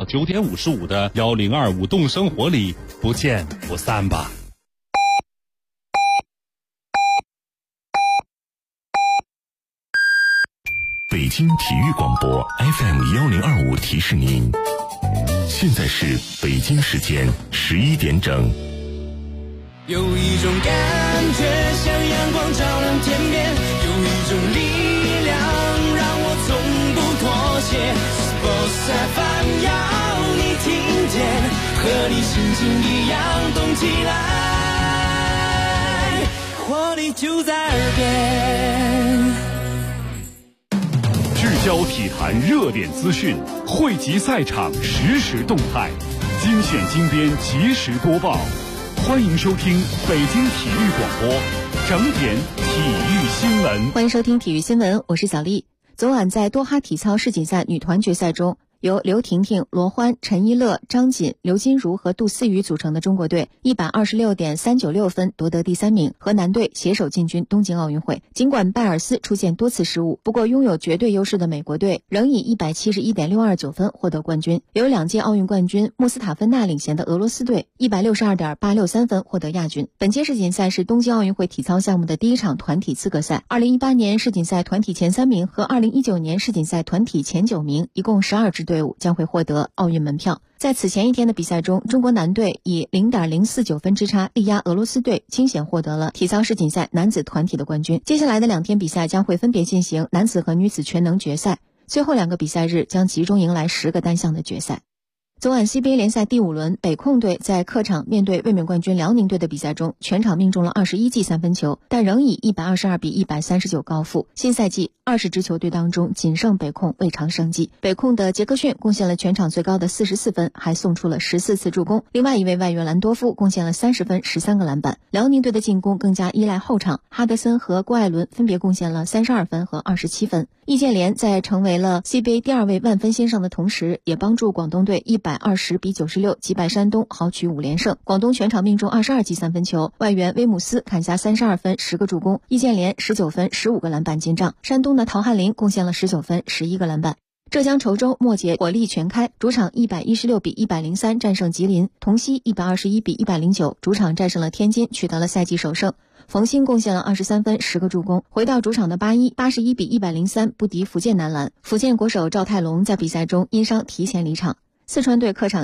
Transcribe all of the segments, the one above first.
9点55的1025动生活里不见不散吧。 北京体育广播 FM1025提示您，现在是北京时间11点整。 有一种感觉像阳光照亮天边，有一种力量让我从不妥协。Sports FM 要你听见，和你心情一样动起来，活力就在耳边。 聚焦体坛热点资讯，汇集赛场实时动态，精选精编及时播报。欢迎收听北京体育广播整点体育新闻。 欢迎收听体育新闻，我是小丽。昨晚在多哈体操世锦赛女团决赛中，由刘婷婷、罗欢、陈一乐、张锦、刘金如和杜思雨组成的中国队126.396分夺得第3名，和男队携手进军东京奥运会。尽管拜尔斯出现多次失误，不过拥有绝对优势的美国队仍以171.629分获得冠军。有2届奥运冠军穆斯塔芬纳领衔的俄罗斯队162.863分获得亚军。本届世锦赛是东京奥运会体操项目的第一场团体资格赛。2018年世锦赛团体前3名和2019年世锦赛团体前9名，一共12支队伍将会获得奥运门票。在此前一天的比赛中，中国男队以 0.049 分之差力压俄罗斯队，惊险获得了体操世锦赛男子团体的冠军。接下来的2天比赛将会分别进行男子和女子全能决赛，最后2个比赛日将集中迎来10个单项的决赛。昨晚 CBA 联赛第5轮，北控队在客场面对卫冕冠军辽宁队的比赛中，全场命中了21记3分球，但仍以122-139高负。新赛季20支球队当中，仅剩北控未尝胜绩。北控的杰克逊贡献了全场最高的44分，还送出了14次助攻。另外一位外援兰多夫贡献了30分、13个篮板。辽宁队的进攻更加依赖后场，哈德森和郭艾伦分别贡献了32分和27分。易建联在成为了 CBA 第2位万分先生的同时，也帮助广东队120-96击败山东，豪取5连胜。广东全场命中22记3分球，外援威姆斯砍下32分、10个助攻，易建联19分、15个篮板进账。山东的陶汉林贡献了19分、11个篮板。浙江稠州末节火力全开，主场116-103战胜吉林，桐溪121-109主场战胜了天津，取得了赛季首胜。冯鑫贡献了23分、10个助攻。回到主场的81-103不敌福建男篮，福建国手赵泰龙在比赛中因伤提前离场。四川队客场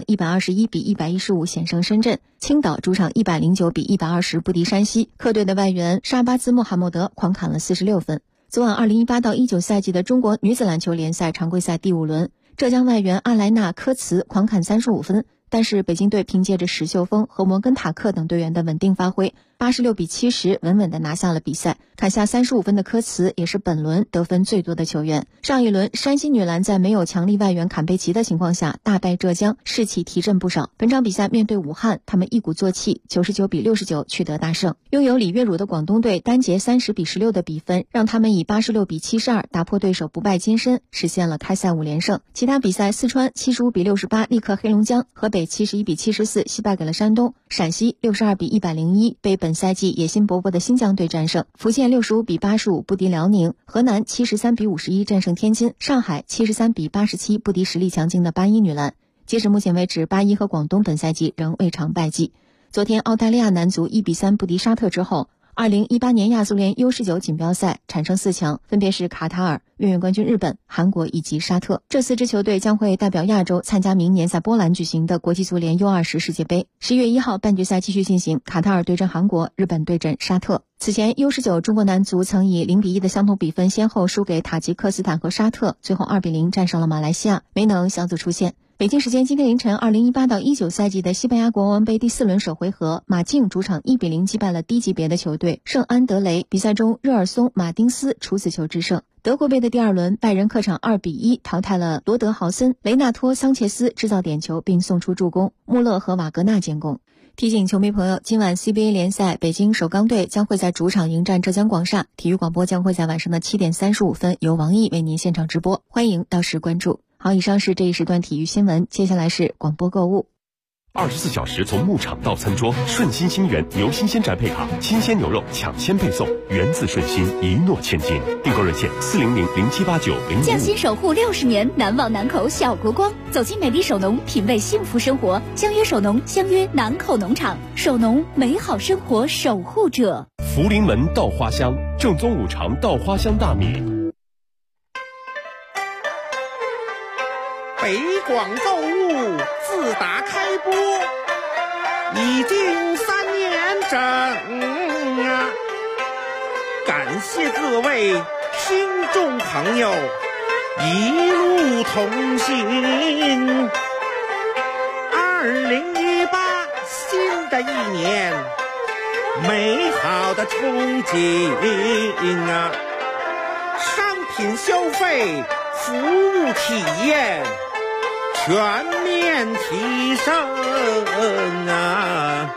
121-115险胜深圳，青岛主场109-120不敌山西，客队的外援沙巴兹穆罕默德狂砍了46分。昨晚2018-19赛季的中国女子篮球联赛常规赛第5轮，浙江外援阿莱纳科茨狂砍35分，但是北京队凭借着史秀峰和摩根塔克等队员的稳定发挥，86-70稳稳地拿下了比赛。砍下35分的科茨也是本轮得分最多的球员。上一轮山西女篮在没有强力外援坎贝奇的情况下大败浙江，士气提振不少。本场比赛面对武汉，他们一鼓作气99-69取得大胜。拥有李月汝的广东队单节30-16的比分，让他们以86-72打破对手不败金身，实现了开赛5连胜。其他比赛，四川75-68力克黑龙江，河北71-74惜败给了山东，陕西62-101被本赛季野心勃勃的新疆队战胜，福建65-85不敌辽宁，河南73-51战胜天津，上海73-87不敌实力强劲的八一女篮。截止目前为止，八一和广东本赛季仍未尝败绩。昨天澳大利亚男足1-3不敌沙特之后，2018年亚足联 U19 锦标赛产生4强，分别是卡塔尔、卫冕冠军日本、韩国以及沙特。这4支球队将会代表亚洲参加明年在波兰举行的国际足联 U20 世界杯。10月1号半决赛继续进行，卡塔尔对阵韩国，日本对阵沙特。此前 U19 中国男足曾以0-1的相同比分先后输给塔吉克斯坦和沙特，最后2-0战胜了马来西亚，没能小组出线。北京时间今天凌晨，2018-19赛季的西班牙国王杯第4轮首回合，马竞主场1-0击败了低级别的球队圣安德雷。比赛中，热尔松、马丁斯处子球制胜。德国杯的第2轮，拜仁客场2-1淘汰了罗德豪森，雷纳托·桑切斯制造点球并送出助攻，穆勒和瓦格纳建功。提醒球迷朋友，今晚 CBA 联赛北京首钢队将会在主场迎战浙江广厦，体育广播将会在晚上的7点35分由王毅为您现场直播，欢迎到时关注。好，以上是这一时段体育新闻，接下来是广播购物。 24小时从牧场到餐桌，顺心星源牛新鲜宅配卡，新鲜牛肉抢先配送，源自顺心，一诺千金。订购热线400078905。 匠心守护60年，难忘南口小国光。走进美丽首农，品味幸福生活。相约首农，相约南口农场。首农，美好生活守护者。 福临门稻花香，正宗五常稻花香大米。 北广购物自打开播已经3年整啊！感谢各位听众朋友一路同行。2018新的一年，美好的憧憬啊！商品消费，服务体验全面提升啊！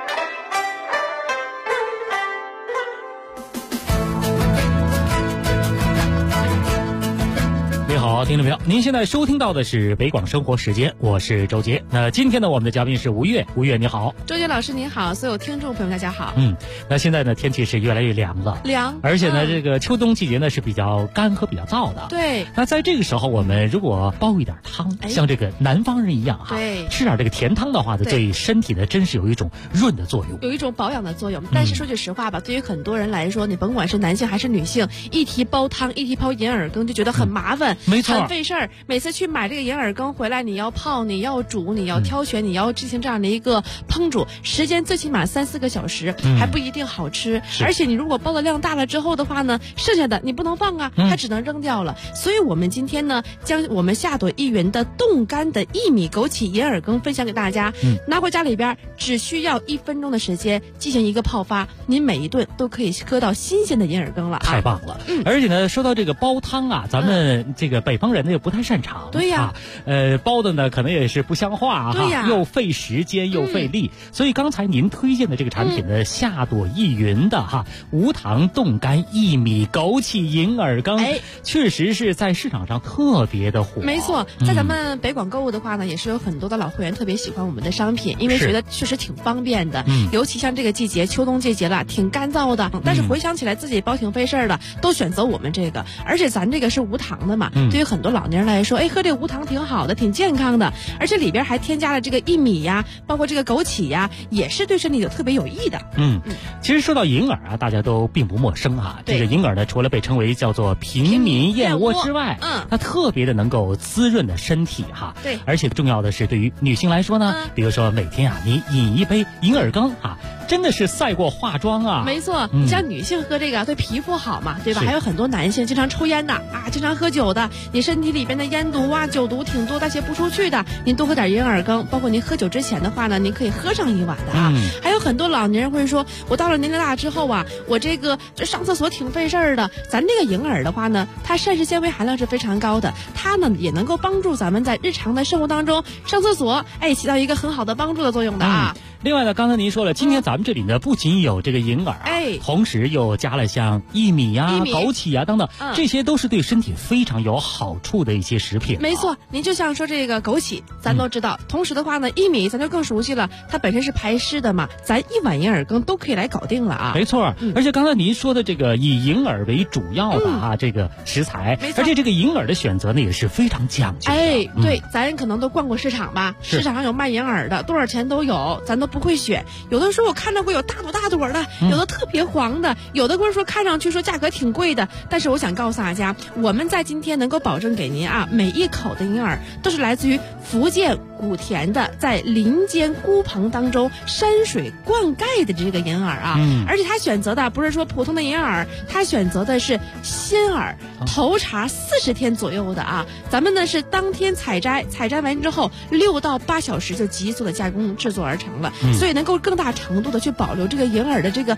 好，听众朋友，您现在收听到的是北广生活时间，我是周杰。那今天呢，我们的嘉宾是吴越，吴越你好。 周杰老师您好，所有听众朋友大家好。 那现在呢，天气是越来越凉了，而且呢，这个秋冬季节呢是比较干和比较燥的。 对。 那在这个时候，我们如果煲一点汤，像这个南方人一样哈， 对， 吃点这个甜汤的话呢，对身体呢真是有一种润的作用， 有一种保养的作用。但是说句实话吧，对于很多人来说，你甭管是男性还是女性，一提煲汤，一提泡银耳羹，就觉得很麻烦， 没错， 很费事儿。每次去买这个银耳羹回来，你要泡，你要煮，你要挑选，你要进行这样的一个烹煮，时间最起码3-4个小时，还不一定好吃。而且你如果煲的量大了之后的话呢，剩下的你不能放啊，它只能扔掉了。所以我们今天呢，将我们夏朵1元的冻干的薏米枸杞银耳羹分享给大家。拿回家里边只需要1分钟的时间进行一个泡发，您每一顿都可以喝到新鲜的银耳羹了。 太棒了！而且呢，说到这个煲汤啊，咱们这个北方人呢也不太擅长。 对呀， 煲的呢可能也是不像话对呀， 又费时间又费力。所以刚才您推荐的这个产品呢，夏朵1元的无糖冻干薏米枸杞银耳羹，确实是在市场上特别的火。 没错，在咱们北广购物的话呢，也是有很多的老会员特别喜欢我们的商品，因为觉得确实挺方便的。尤其像这个季节，秋冬季节了，挺干燥的，但是回想起来自己煲挺费事儿的，都选择我们这个。而且咱这个是无糖的嘛，对于很多老年人来说，喝这个无糖挺好的，挺健康的，而且里边还添加了这个薏米呀，包括这个枸杞呀，也是对身体有特别有益的。 其实说到银耳啊，大家都并不陌生哈。这个银耳呢，除了被称为叫做平民燕窝之外，它特别的能够滋润的身体哈。 对， 而且重要的是，对于女性来说呢，比如说每天你饮一杯银耳羹真的是赛过化妆啊。 没错，像女性喝这个对皮肤好嘛，对吧？还有很多男性经常抽烟的经常喝酒的，你身体里边的烟毒酒毒挺多，代谢不出去的，您多喝点银耳羹，包括您喝酒之前的话呢，您可以喝上1碗的还有很多老年人会说，我到了年龄大之后我这上厕所挺费事儿的。咱这个银耳的话呢，它膳食纤维含量是非常高的，它呢也能够帮助咱们在日常的生活当中上厕所，起到一个很好的帮助的作用的另外呢，刚才您说了，今天咱们这里呢不仅有这个银耳同时又加了像薏米枸杞等等，这些都是对身体非常有好处的一些食品。 没错，您就像说这个枸杞，咱都知道。同时的话呢，薏米咱就更熟悉了，它本身是排湿的嘛，咱1碗银耳羹都可以来搞定了没错，而且刚才您说的这个以银耳为主要的这个食材，而且这个银耳的选择呢也是非常讲究的。 对，咱可能都逛过市场吧，市场上有卖银耳的，多少钱都有，咱都不会选。有的时候我看着会有大朵大朵的，有的特别黄的，有的跟说看上去说价格挺贵的。但是我想告诉大家，我们在今天能够保证给您每一口的银耳都是来自于福建古田的，在林间菇棚当中山水灌溉的这个银耳而且他选择的不是说普通的银耳，他选择的是鲜耳，头茬40天左右的咱们呢是当天采摘完之后6到8小时就急速的加工制作而成了，所以能够更大程度的去保留这个银耳的这个粘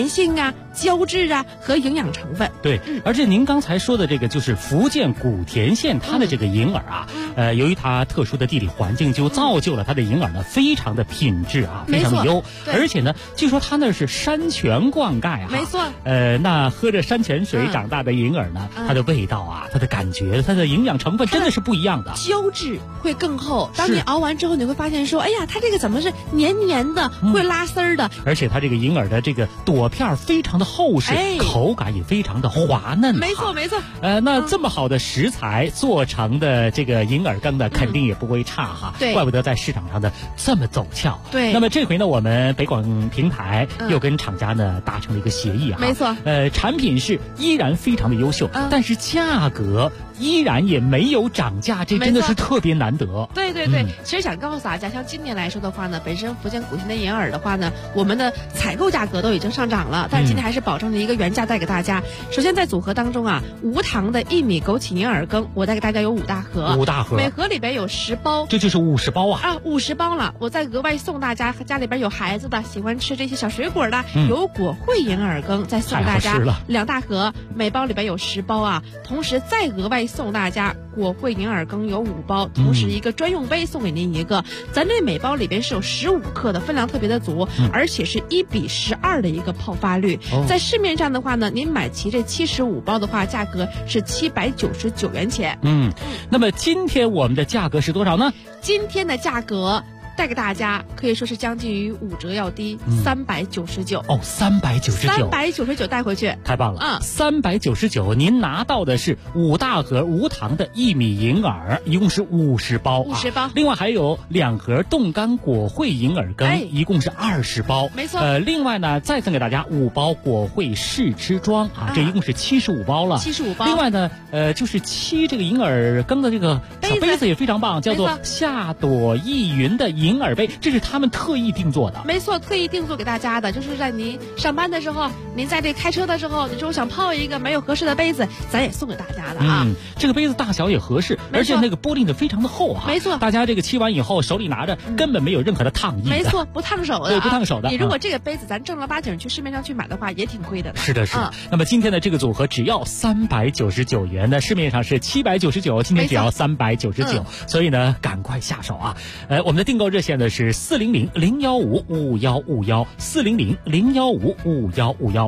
粘性啊、胶质啊和营养成分。 对，而且您刚才说的这个就是福建古田县它的这个银耳啊，由于它特殊的地理环境，就造就了它的银耳呢非常的品质啊，非常的优。而且呢，据说它那是山泉灌溉啊， 没错。 那喝着山泉水长大的银耳呢，它的味道啊，它的感觉，它的营养成分真的是不一样的， 胶质会更厚。当你熬完之后，你会发现说，哎呀，它这个怎么是黏黏的，会拉丝儿的？ 而且它这个银耳的这个朵片非常的厚实，口感也非常的滑嫩。 没错没错。 那这么好的食材做成的这个银耳羹呢，肯定也不会差哈。 对， 怪不得在市场上的这么走俏。 对。 那么这回呢，我们北广平台又跟厂家呢达成了一个协议哈。 没错。 产品是依然非常的优秀，但是价格依然也没有涨价，这真的是特别难得。 对对对，其实想告诉大家，像今年来说的话呢，本身福建古田的银耳的话呢，我们的采购价格都已经上涨了，但是今天还是保证了一个原价带给大家。首先在组合当中啊，无糖的薏米枸杞银耳羹，我带给大家有5大盒 ，5大盒， 每盒里边有10包， 这就是50包啊 ，50包了。我再额外送大家，家里边有孩子的，喜欢吃这些小水果的，有果惠银耳羹，再送大家2大盒，每包里边有10包啊，同时再额外送大家果惠银耳羹有5包，同时一个专用杯送给您一个。咱这每包里边是有15克的，分量特别的足，而且是1:12的一个泡发率。在市面上的话呢，您买齐这75包的话，价格是799元钱。 那么今天我们的价格是多少呢？ 今天的价格带给大家可以说是将近于5折要低，399 哦，399 带回去， 太棒了！399，您拿到的是5大盒无糖的薏米银耳，一共是50包 ，50包。 另外还有2盒冻干果惠银耳羹，一共是20包， 没错。 另外呢，再赠给大家5包果惠试吃装啊，这一共是75包了 ，75包。 另外呢，就是沏这个银耳羹的这个小杯子也非常棒，叫做夏朵意云的银耳杯，这是他们特意定做的。 没错，特意定做给大家的，就是在您上班的时候，您在这开车的时候，你说我想泡一个没有合适的杯子，咱也送给大家的啊。 这个杯子大小也合适，而且那个玻璃的非常的厚哈。 没错， 大家这个沏完以后手里拿着，根本没有任何的烫意。 没错，不烫手的。 对，不烫手的。 你如果这个杯子咱正儿八经去市面上去买的话，也挺贵的。 是的，是的。那么今天的这个组合只要399元，那市面上是799，今天只要399，所以呢，赶快下手啊！我们的订购热线呢是400-015-5151，400-015-5151。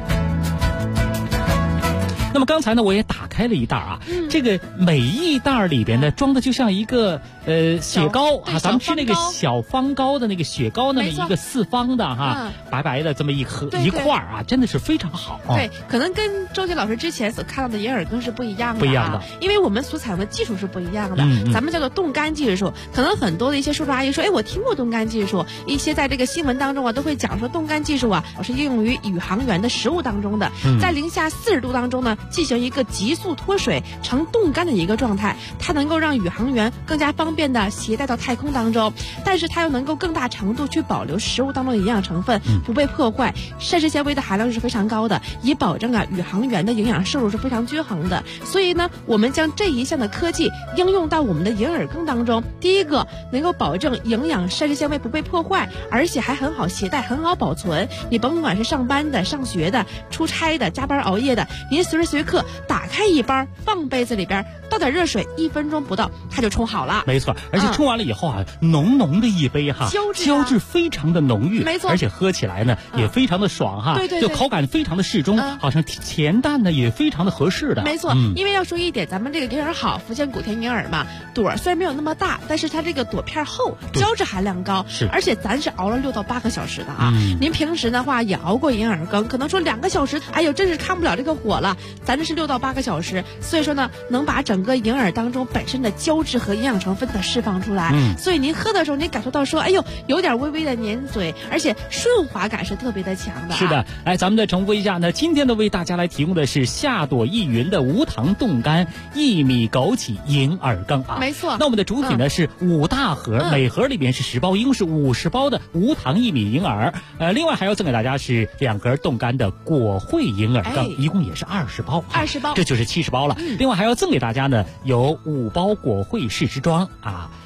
那么刚才呢，我也打开了一袋啊，这个每一袋里边呢装的就像一个雪糕啊，咱们吃那个小方糕的那个雪糕那么一个4方的哈，白白的这么一块啊，真的是非常好。 对，可能跟周杰老师之前所看到的银耳羹是不一样的， 不一样的， 因为我们所采用的技术是不一样的，咱们叫做冻干技术。可能很多的一些叔叔阿姨说，哎，我听过冻干技术，一些在这个新闻当中啊都会讲说冻干技术啊，是应用于宇航员的食物当中的，在零下40度当中呢，进行一个急速脱水成冻干的一个状态，它能够让宇航员更加方便的携带到太空当中，但是它又能够更大程度去保留食物当中的营养成分不被破坏，膳食纤维的含量是非常高的，以保证宇航员的营养摄入是非常均衡的。所以呢，我们将这一项的科技应用到我们的银耳羹当中，第一个能够保证营养膳食纤维不被破坏，而且还很好携带，很好保存。你甭管是上班的、上学的、出差的、加班熬夜的，您随时随刻打开一包，放杯子里边，倒点热水，1分钟不到它就冲好了。 没错，而且冲完了以后啊，浓浓的一杯哈，胶质非常的浓郁， 没错， 而且喝起来呢也非常的爽哈， 对， 就口感非常的适中，好像甜淡呢也非常的合适的。 没错，因为要说一点，咱们这个银耳好，福建古田银耳嘛，朵虽然没有那么大，但是它这个朵片厚，胶质含量高， 是， 而且咱是熬了6到8个小时的啊。您平时的话也熬过银耳羹，可能说2个小时，哎呦，真是看不了这个火了。咱这是6到8个小时，所以说呢，能把整个银耳当中本身的胶质和营养成分的释放出来。所以您喝的时候，您感受到说，哎呦，有点微微的粘嘴，而且顺滑感是特别的强的。 是的，来，咱们再重复一下呢，今天呢为大家来提供的是夏朵意云的无糖冻干薏米枸杞银耳羹啊。 没错。 那我们的主体呢是5大盒，每盒里边是10包，一共是50包的无糖薏米银耳。另外还要赠给大家是2盒冻干的果惠银耳羹，一共也是20包，20包，这就是70包了。另外还要赠给大家呢有5包果惠试吃装啊。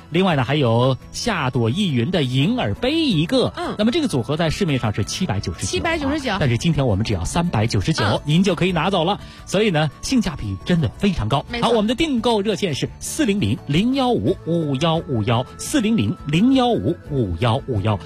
另外呢还有夏朵逸云的银耳杯一个。那么这个组合在市面上是799，但是今天我们只要399，您就可以拿走了。所以呢，性价比真的非常高。好，我们的订购热线是400-015-5151，400-015-5151。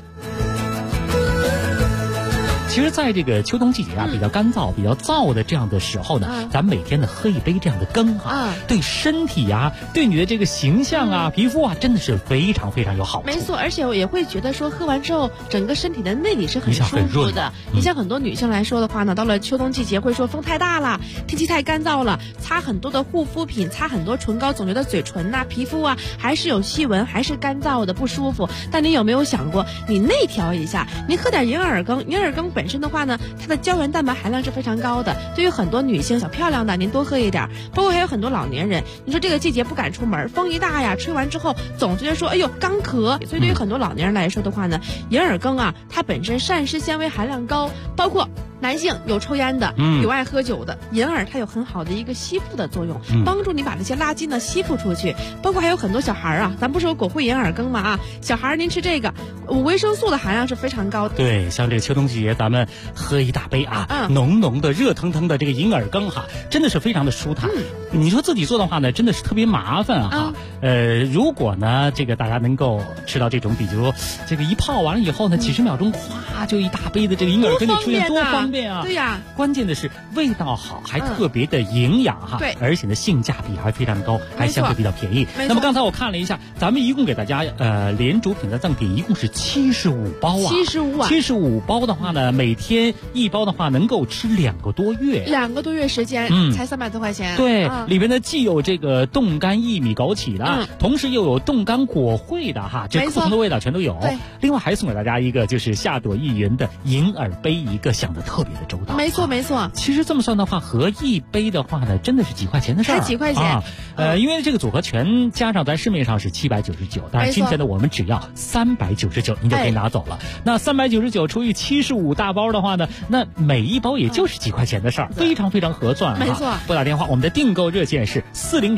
其实在这个秋冬季节啊，比较干燥、比较燥的这样的时候呢，咱每天呢喝一杯这样的羹对身体啊，对你的这个形象啊、皮肤啊，真的是非常非常有好处。 没错，而且我也会觉得说，喝完之后整个身体的内里是很舒服的。你像很多女性来说的话呢，到了秋冬季节会说风太大了，天气太干燥了，擦很多的护肤品，擦很多唇膏，总觉得嘴唇啊、皮肤啊还是有细纹，还是干燥的不舒服。但你有没有想过，你内调一下，你喝点银耳羹，银耳羹本身的话呢，它的胶原蛋白含量是非常高的，对于很多女性小漂亮的您多喝一点，包括还有很多老年人，你说这个季节不敢出门，风一大呀，吹完之后总觉得说哎呦干咳，所以对于很多老年人来说的话呢，银耳羹啊，它本身膳食纤维含量高，包括男性有抽烟的，有爱喝酒的，银耳它有很好的一个吸附的作用，帮助你把这些垃圾呢吸附出去。包括还有很多小孩啊，咱不是有果惠银耳羹吗啊？小孩您吃这个，维生素的含量是非常高的。 对，像这个秋冬季节，咱们喝一大杯啊，浓浓的、热腾腾的这个银耳羹哈，真的是非常的舒坦。你说自己做的话呢，真的是特别麻烦啊。如果呢，这个大家能够吃到这种，比如这个一泡完了以后呢，几十秒钟，咵就一大杯的这个银耳羹就出现，多方便啊！ 对呀， 关键的是味道好，还特别的营养哈。 对， 而且呢性价比还非常高，还相对比较便宜。那么刚才我看了一下，咱们一共给大家连主品的赠品一共是75包啊。75包的话呢，每天一包的话能够吃2个多月。 2个多月时间，才300多块钱。 对，里边呢既有这个冻干薏米枸杞的，同时又有冻干果惠的哈，这不同的味道全都有。另外还送给大家一个就是夏朵逸云的银耳杯一个，想的特别的周到。 没错没错。 其实这么算的话，合一杯的话呢，真的是几块钱的事儿。 才几块钱因为这个组合全加上在市面上是799，但是今天呢我们只要399，您就可以拿走了。那399除以75大包的话呢，那每一包也就是几块钱的事儿，非常非常合算。 没错。 拨打电话，我们的订购热线是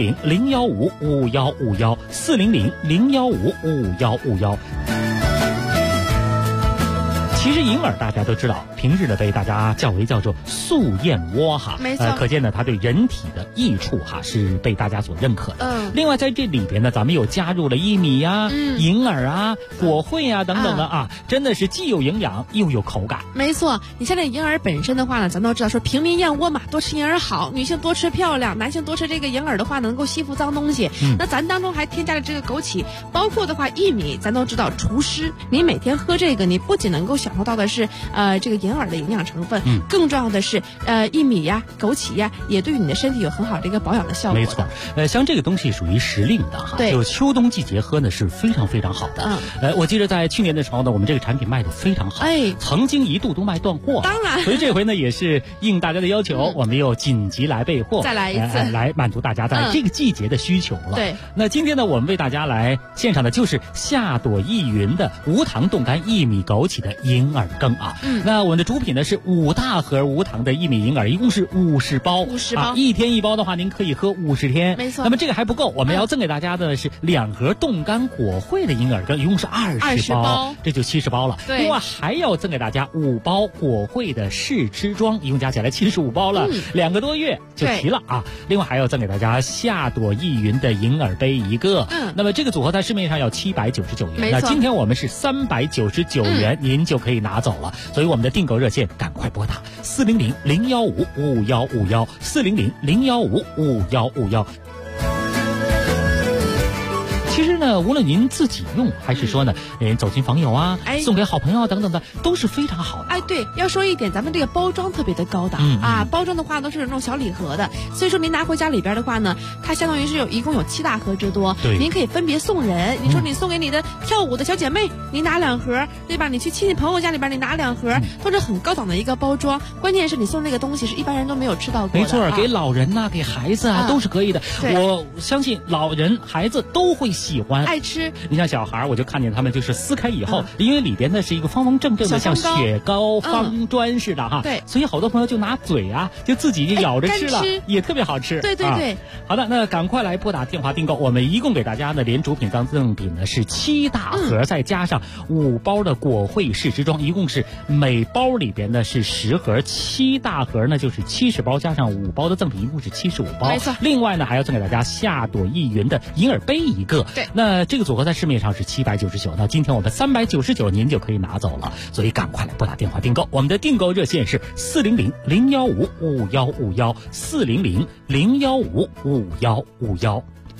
400-015-5151，400-015-5151。其实银耳大家都知道，平日呢被大家叫做素燕窝哈， 没错， 可见呢它对人体的益处哈是被大家所认可的。另外在这里边呢，咱们又加入了薏米呀、银耳啊、果惠啊等等的啊，真的是既有营养又有口感。 没错，你像这银耳本身的话呢，咱都知道说平民燕窝嘛，多吃银耳好，女性多吃漂亮，男性多吃这个银耳的话能够吸附脏东西。那咱当中还添加了这个枸杞，包括的话薏米，咱都知道除湿，你每天喝这个，你不仅能够享受到的是这个银耳的营养成分，更重要的是薏米呀、枸杞呀，也对你的身体有很好的一个保养的效果的。 没错，像这个东西属于时令的哈，就秋冬季节喝呢是非常非常好的。我记得在去年的时候呢，我们这个产品卖的非常好，曾经一度都卖断货。 当然， 所以这回呢也是应大家的要求，我们又紧急来备货， 再来一次， 来满足大家在这个季节的需求了。 对， 那今天呢，我们为大家来献上的就是夏朵逸云的无糖冻干薏米枸杞的银耳羹啊。那我们的主品呢是5大盒无糖的薏米银耳，一共是50包 ，50包啊，1天1包的话，您可以喝50天。 没错。 那么这个还不够，我们要赠给大家的是2盒冻干果惠的银耳羹，一共是20包，这就70包了。 对。 另外还要赠给大家5包果惠的试吃装，一共加起来75包了，2个多月就齐了啊。另外还要赠给大家夏朵逸云的银耳杯一个。那么这个组合在市面上要799元，那今天我们是399元，您就可以拿走了。所以我们的订购热线赶快拨打400-015-5151，400-015-5151。其实呢，无论您自己用，还是说呢，走亲访友啊，送给好朋友啊等等的，都是非常好的。 对，要说一点，咱们这个包装特别的高档啊，包装的话都是那种小礼盒的，所以说您拿回家里边的话呢，它相当于是一共有7大盒之多，您可以分别送人。你说你送给你的跳舞的小姐妹，你拿2盒，对吧？你去亲戚朋友家里边，你拿2盒，都是很高档的一个包装。关键是你送那个东西是一般人都没有吃到过的。 没错，给老人呐，给孩子啊，都是可以的。我相信老人孩子都会喜欢爱吃。 你像小孩，我就看见他们就是撕开以后，因为里边呢是一个方方正正的，像雪糕方砖似的哈。 对， 所以好多朋友就拿嘴啊，就自己咬着吃了，也特别好吃。 对对对。 好的，那赶快来拨打电话订购，我们一共给大家呢连主品当赠品呢是7大盒，再加上5包的果惠试吃装，一共是每包里边呢是10盒，7大盒呢就是70包，加上5包的赠品，一共是75包。 没错。 另外呢还要赠给大家夏朵意云的银耳杯一个。 对。 那这个组合在市面上是799，那今天我们399您就可以拿走了，所以赶快来拨打电话订购。我们的订购热线是400-015-5151，400-015-5151。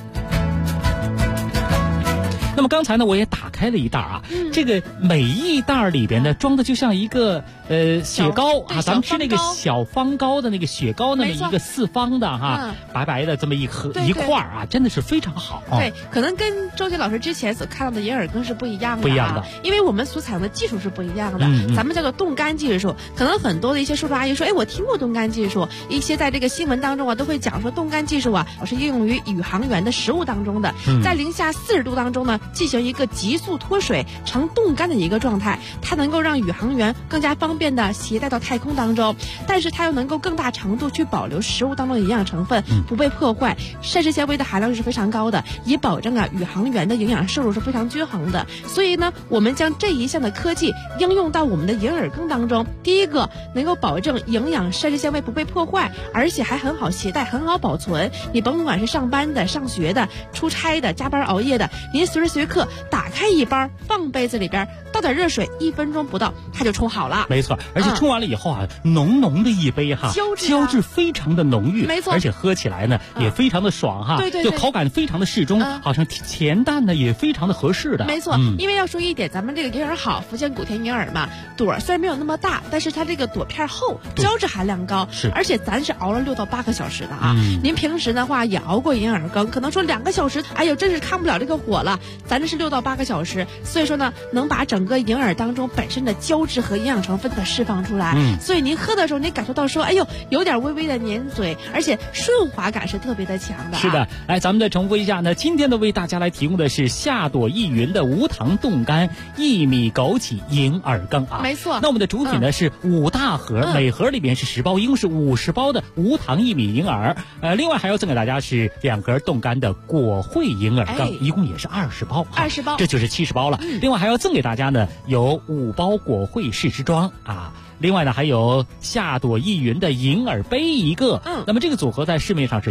那么刚才呢，我也打开了一袋啊，这个每一袋里边呢装的就像一个雪糕啊，咱们吃那个小方糕的那个雪糕，那么一个4方的哈，白白的这么一块啊，真的是非常好。 对，可能跟周杰老师之前所看到的银耳羹是不一样的， 不一样的， 因为我们所采用的技术是不一样的。咱们叫做冻干技术，可能很多的一些叔叔阿姨说，哎，我听过冻干技术，一些在这个新闻当中啊都会讲说冻干技术啊是应用于宇航员的食物当中的，在零下40度当中呢进行一个急速脱水成冻干的一个状态，它能够让宇航员更加方便的携带到太空当中，但是它又能够更大程度去保留食物当中的营养成分不被破坏，膳食纤维的含量是非常高的，以保证啊宇航员的营养摄入是非常均衡的。所以呢，我们将这一项的科技应用到我们的银耳羹当中，第一个能够保证营养膳食纤维不被破坏，而且还很好携带，很好保存。你甭管是上班的、上学的、出差的、加班熬夜的，您随时随刻打开一包，放杯子里边，倒点热水，1分钟不到它就冲好了。 没错，而且冲完了以后啊，浓浓的一杯哈，胶质非常的浓郁， 没错， 而且喝起来呢也非常的爽哈， 对， 就口感非常的适中，好像甜淡呢也非常的合适的。 没错，因为要说一点，咱们这个银耳好，福建古田银耳嘛，朵虽然没有那么大，但是它这个朵片厚，胶质含量高， 是， 而且咱是熬了6到8个小时的啊。您平时的话也熬过银耳羹，可能说2个小时，哎呦，真是看不了这个火了。咱这是6到8个小时，所以说呢，能把整个银耳当中本身的胶质和营养成分的释放出来。所以您喝的时候，您感受到说，哎呦，有点微微的粘嘴，而且顺滑感是特别的强的。 是的，来，咱们再重复一下呢，今天的为大家来提供的是夏朵意云的无糖冻干薏米枸杞银耳羹啊。 没错。 那我们的主品呢是5大盒，每盒里边是10包，一共是50包的无糖薏米银耳。另外还要赠给大家是2盒冻干的果惠银耳羹，一共也是20包 ，20包， 这就是70包了。另外还要赠给大家呢有5包果惠试吃装啊。另外呢，还有夏朵意云的银耳杯一个，那么这个组合在市面上是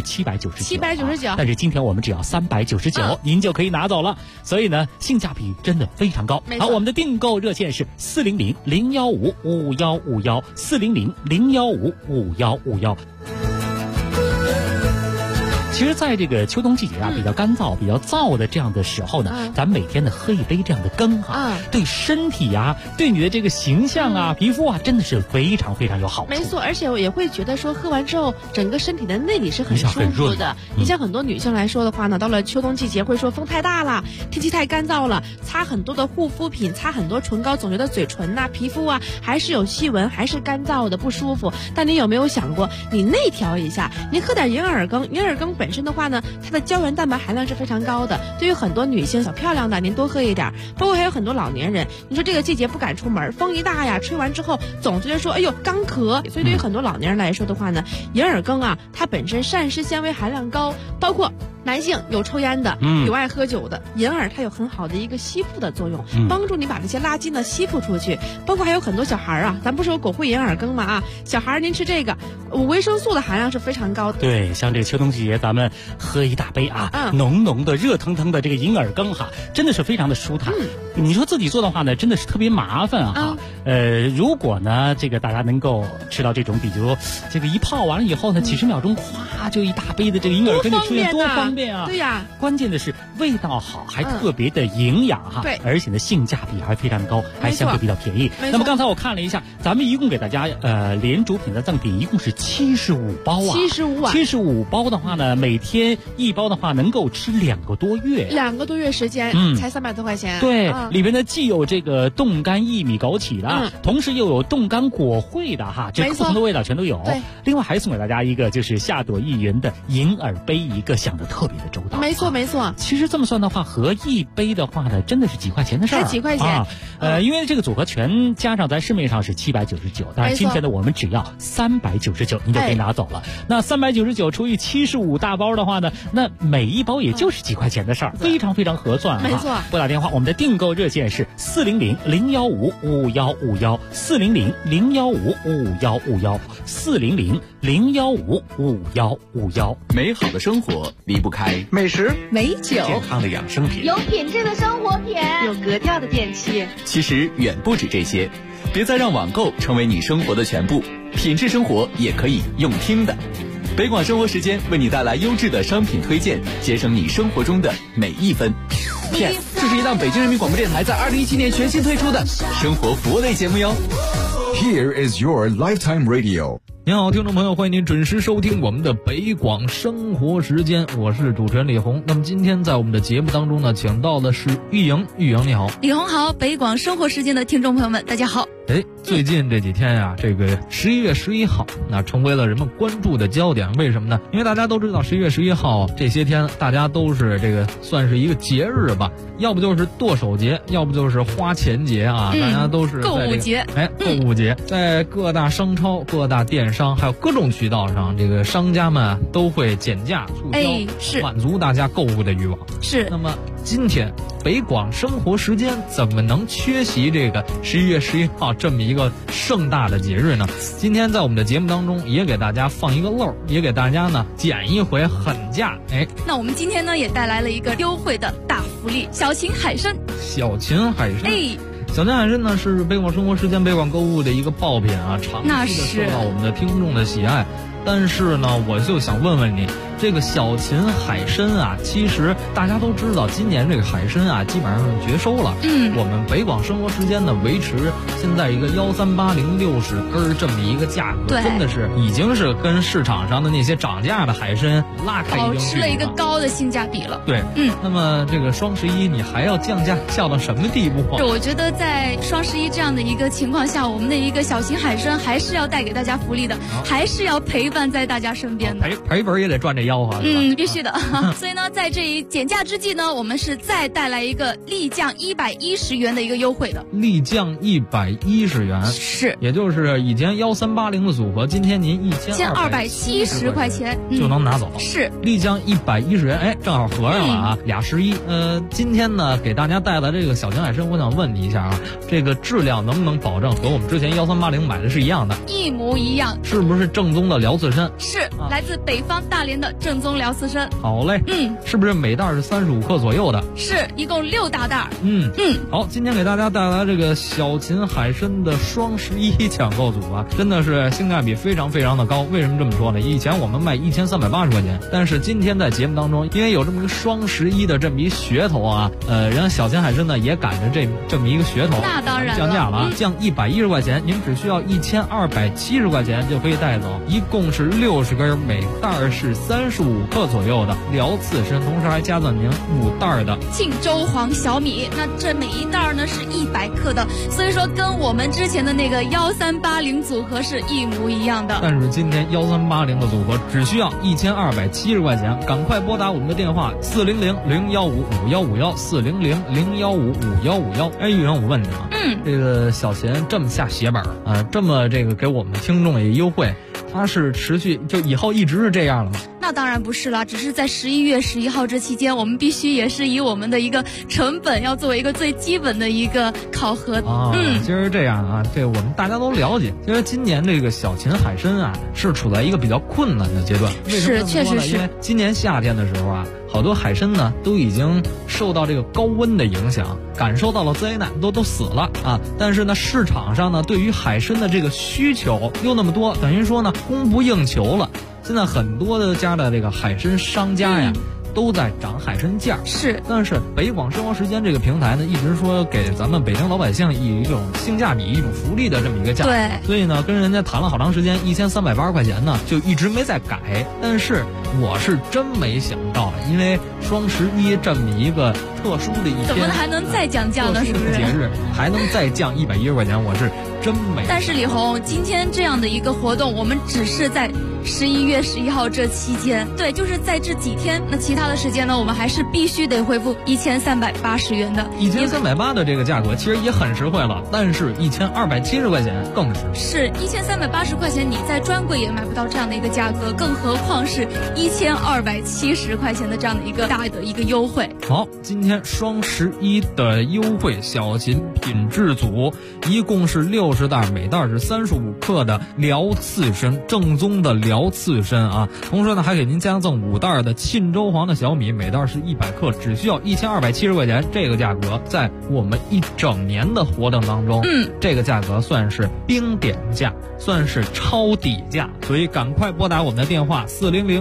799，但是今天我们只要399，您就可以拿走了，所以呢，性价比真的非常高。好，我们的订购热线是400-015-5151，400-015-5151。其实在这个秋冬季节啊，比较干燥、比较燥的这样的时候呢，咱每天呢喝一杯这样的羹啊，对身体啊，对你的这个形象啊、皮肤啊，真的是非常非常有好处。 没错，而且我也会觉得说，喝完之后，整个身体的内里是很舒服的。你像很多女性来说的话呢，到了秋冬季节会说风太大了，天气太干燥了，擦很多的护肤品，擦很多唇膏，总觉得嘴唇呐、皮肤啊还是有细纹，还是干燥的不舒服。但你有没有想过，你内调一下，你喝点银耳羹，银耳羹本身的话呢，它的胶原蛋白含量是非常高的，对于很多女性小漂亮的，您多喝一点。包括还有很多老年人，你说这个季节不敢出门，风一大呀，吹完之后总觉得说，哎呦干咳，所以对于很多老年人来说的话呢，银耳羹啊，它本身膳食纤维含量高，包括男性有抽烟的，有爱喝酒的，银耳它有很好的一个吸附的作用，帮助你把这些垃圾呢吸附出去。包括还有很多小孩啊，咱不是有果惠银耳羹吗？啊，小孩您吃这个，维生素的含量是非常高的。 对，像这个秋冬季节，咱们喝一大杯啊，浓浓的、热腾腾的这个银耳羹哈，真的是非常的舒坦。你说自己做的话呢，真的是特别麻烦啊。如果呢，这个大家能够吃到这种，比如这个一泡完了以后呢，几十秒钟，咵就一大杯的这个银耳羹就出现，多方便啊！ 对呀， 关键的是味道好，还特别的营养哈。 对， 而且呢，性价比还非常高，还相对比较便宜。那么刚才我看了一下，咱们一共给大家连主品的赠品一共是75包啊，75包的话呢，每天1包的话能够吃2个多月 ，2个多月时间，才300多块钱。 对，里边呢既有这个冻干薏米枸杞的，同时又有冻干果惠的哈，这不同的味道全都有。另外还送给大家一个就是夏朵意云的银耳杯一个，想的特特别的周到。 没错没错。 其实这么算的话，合一杯的话呢，真的是几块钱的事儿， 才几块钱因为这个组合拳加上在市面上是799，但是今天呢我们只要399，你就可以拿走了。那399除以75大包的话呢，那每一包也就是几块钱的事儿，非常非常合算。 没错。 拨打电话，我们的订购热线是400-015-5151，400-015-5151，400-015-5151。 美好的生活离不开美食、 美酒、 健康的养生品， 有品质的生活品， 有格调的电器。 其实远不止这些，别再让网购成为你生活的全部，品质生活也可以用听的。北广生活时间为你带来优质的商品推荐，节省你生活中的每一分。 Yes， 这是一档北京人民广播电台在2017年全新推出的生活服务类节目哟。 Here is your lifetime radio。 您好，听众朋友，欢迎您准时收听我们的北广生活时间，我是主持人李红。那么今天在我们的节目当中呢，请到的是玉莹。玉莹你好。 李红好，北广生活时间的听众朋友们大家好。 最近这几天呀，这个11月11号那成为了人们关注的焦点。为什么呢？因为大家都知道11月11号这些天大家都是这个算是一个节日吧，要不就是剁手节，要不就是花钱节啊，大家都是在购物节。 购物节，在各大商超、各大电商还有各种渠道上，这个商家们都会减价促销， 是满足大家购物的欲望。 是。 那么今天北广生活时间怎么能缺席这个11月11号这么一个盛大的节日呢？今天在我们的节目当中也给大家放一个漏，也给大家呢减一回狠价。 那我们今天呢也带来了一个优惠的大福利，小秦海参。 小秦海参。小秦海参呢是北广生活时间、北广购物的一个爆品啊，长期的受到我们的听众的喜爱。但是呢，我就想问问你，这个小秦海参啊，其实大家都知道，今年这个海参啊，基本上是绝收了。我们北广生活时间呢，维持现在一个13806根这么一个价格，真的是已经是跟市场上的那些涨价的海参拉开一定距离了， 保持了一个高的性价比了。 对，那么这个双11你还要降价降到什么地步？ 我觉得在双11这样的一个情况下，我们的一个小秦海参还是要带给大家福利的，还是要陪伴在大家身边的。 赔本也得赚这吆喝。 必须的。所以呢，在这一减价之际呢，我们是再带来一个立降110元的一个优惠的。 立降110元， 是， 也就是以前1380的组合，今天您 1270块钱就能拿走。 是， 立降110元，正好合上了啊，俩11。今天呢，给大家带来这个小秦海参，我想问你一下啊，这个质量能不能保证和我们之前1380买的是一样的？ 一模一样。 是不是正宗的辽刺参？ 是，来自北方大连的正宗辽刺参。 好嘞，是不是每袋是35克左右的？ 是，一共6大袋。 好，今天给大家带来这个小秦海参的双11抢购组啊，真的是性价比非常非常的高。为什么这么说呢？以前我们卖1380块钱，但是今天在节目当中，因为有这么一个双11的这么一噱头啊，人家小秦海参呢也赶着这么一个噱头， 那当然降价了，降110块钱，您只需要1270块钱就可以带走，一共是60根，每袋是35克左右的辽刺参，同时还加赠您5袋的庆州黄小米。那这每一袋呢是100克的，所以说跟我们之前的那个1380组合是一模一样的。 但是今天1380的组合只需要1270块钱，赶快拨打我们的电话400-015-5151，400-015-5151。玉莹，我问你啊，这个小秦这么下血本啊，这么这个给我们听众也优惠，它是持续就以后一直是这样了吗？ 那当然不是啦，只是在11月11号这期间，我们必须也是以我们的一个成本要作为一个最基本的一个考核。 其实这样啊，这我们大家都了解。其实今年这个小秦海参啊，是处在一个比较困难的阶段。为什么这么说呢？ 确实是。 因为今年夏天的时候啊，好多海参呢都已经受到这个高温的影响，感受到了灾难，都死了啊。但是呢，市场上呢对于海参的这个需求又那么多，等于说呢供不应求了。现在很多的家的这个海参商家呀，都在涨海参价。 是， 但是北广生活时间这个平台呢，一直说给咱们北京老百姓以一种性价比、一种福利的这么一个价格。 对， 所以呢，跟人家谈了好长时间，1380块钱呢，就一直没再改。但是我是真没想到，因为双11这么一个特殊的一天， 怎么还能再降价呢？是不是？ 节日还能再降110块钱，我是真美。 但是李红，今天这样的一个活动，我们只是在11月11号这期间，对，就是在这几天。那其他的时间呢，我们还是必须得恢复1380元的。 1380的这个价格其实也很实惠了，但是1270块钱更是1380块钱，你在专柜也买不到这样的一个价格，更何况是1270块钱的这样的一个大的一个优惠。 好，今天双11的优惠，小秦品质组一共是60袋，每袋是35克的辽刺参，正宗的辽刺参啊。同时呢，还给您加赠5袋的沁州黄的小米，每袋是100克，只需要1270块钱。这个价格在我们一整年的活动当中，这个价格算是冰点价，算是超底价，所以赶快拨打我们的电话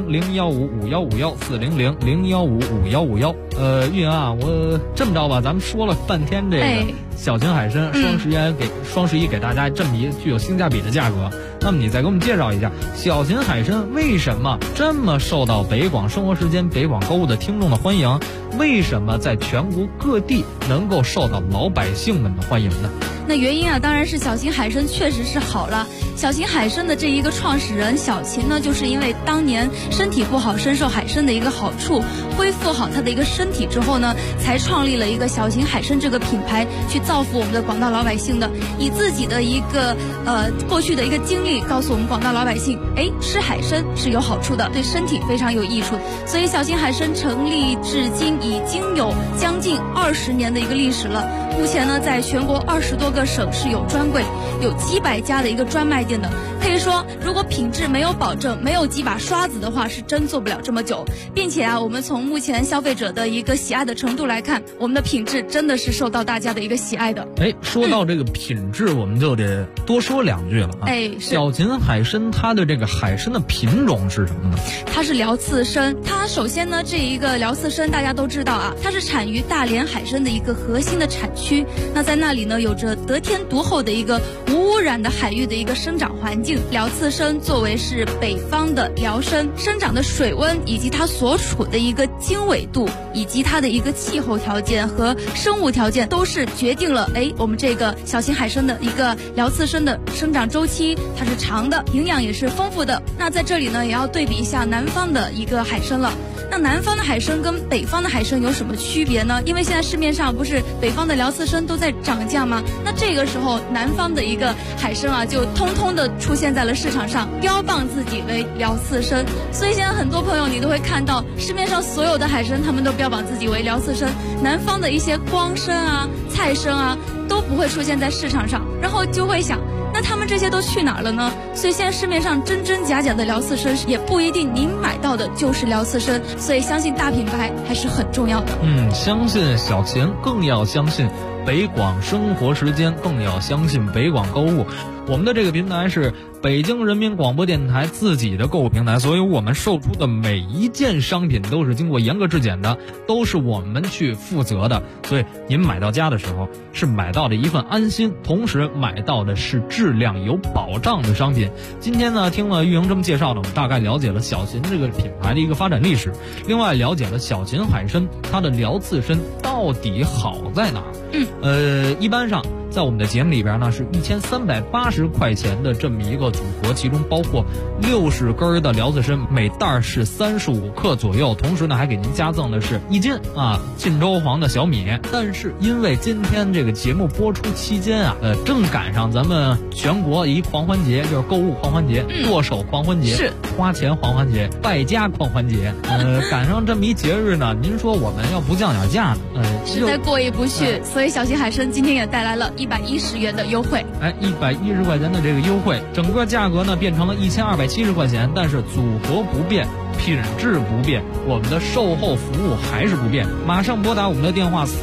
400-015-5151，400-015-5151。玉莹啊，我这么着吧，咱们说了半天这个小秦海参，双11给大家这么一具有性价比的价格，那么你再给我们介绍一下小秦海参为什么这么受到北广生活时间、北广购物的听众的欢迎？为什么在全国各地能够受到老百姓们的欢迎呢？ 那原因啊，当然是小秦海参确实是好了。小秦海参的这一个创始人小秦呢，就是因为当年身体不好，深受海参的一个好处，恢复好他的一个身体之后呢，才创立了一个小秦海参这个品牌，去造福我们的广大老百姓的。以自己的一个过去的一个经历，告诉我们广大老百姓，吃海参是有好处的，对身体非常有益处。所以小秦海参成立至今已经有将近20年的一个历史了。目前呢，在全国20多个省市有专柜，有几百家的一个专卖店的。可以说，如果品质没有保证，没有几把刷子的话，是真做不了这么久。并且啊，我们从目前消费者的一个喜爱的程度来看，我们的品质真的是受到大家的一个喜爱的。 说到这个品质，我们就得多说2句了啊。小秦海参它的这个海参的品种是什么呢？ 它是辽刺参。它首先呢，这一个辽刺参大家都知道啊，它是产于大连海参的一个核心的产区。那在那里呢，有着得天独厚的一个无污染的海域的一个生长环境。辽刺参作为是北方的辽参，生长的水温以及它所处的一个经纬度，以及它的一个气候条件和生物条件，都是决定了我们这个小秦海参的一个辽刺参的生长周期，它是长的，营养也是丰富的。那在这里呢，也要对比一下南方的一个海参了。那南方的海参跟北方的海参有什么区别呢？因为现在市面上不是北方的辽刺参都在涨价吗？那这个时候南方的一个海参啊，就通通的出现在了市场上，标榜自己为辽刺参。所以现在很多朋友你都会看到市面上所有的海参，他们都标榜自己为辽刺参，南方的一些光参啊、菜参啊都不会出现在市场上，然后就会想，那他们这些都去哪儿了呢？所以现在市面上真真假假的辽刺参也不一定您买到的就是辽刺参，所以相信大品牌还是很重要的。 相信小秦，更要相信北广生活时间，更要相信北广购物。我们的这个平台是北京人民广播电台自己的购物平台，所以我们售出的每一件商品都是经过严格质检的，都是我们去负责的。所以您买到家的时候是买到的一份安心，同时买到的是质量有保障的商品。今天呢，听了玉莹这么介绍呢，我们大概了解了小秦这个品牌的一个发展历史，另外了解了小秦海参它的辽刺参到底好在哪儿。一般上在我们的节目里边呢，是1380块钱的这么一个组合，其中包括60根的辽刺参，每袋是35克左右，同时呢还给您加赠的是1斤沁州黄的小米。但是因为今天这个节目播出期间正赶上咱们全国一狂欢节，就是购物狂欢节、剁手狂欢节、花钱狂欢节、败家狂欢节，赶上这么一节日呢，您说我们要不降点价呢， 实在过意不去。所以小秦海参今天也带来了110元的优惠 ，110块钱的这个优惠，整个价格呢变成了1270块钱，但是组合不变，品质不变，我们的售后服务还是不变。马上拨打我们的电话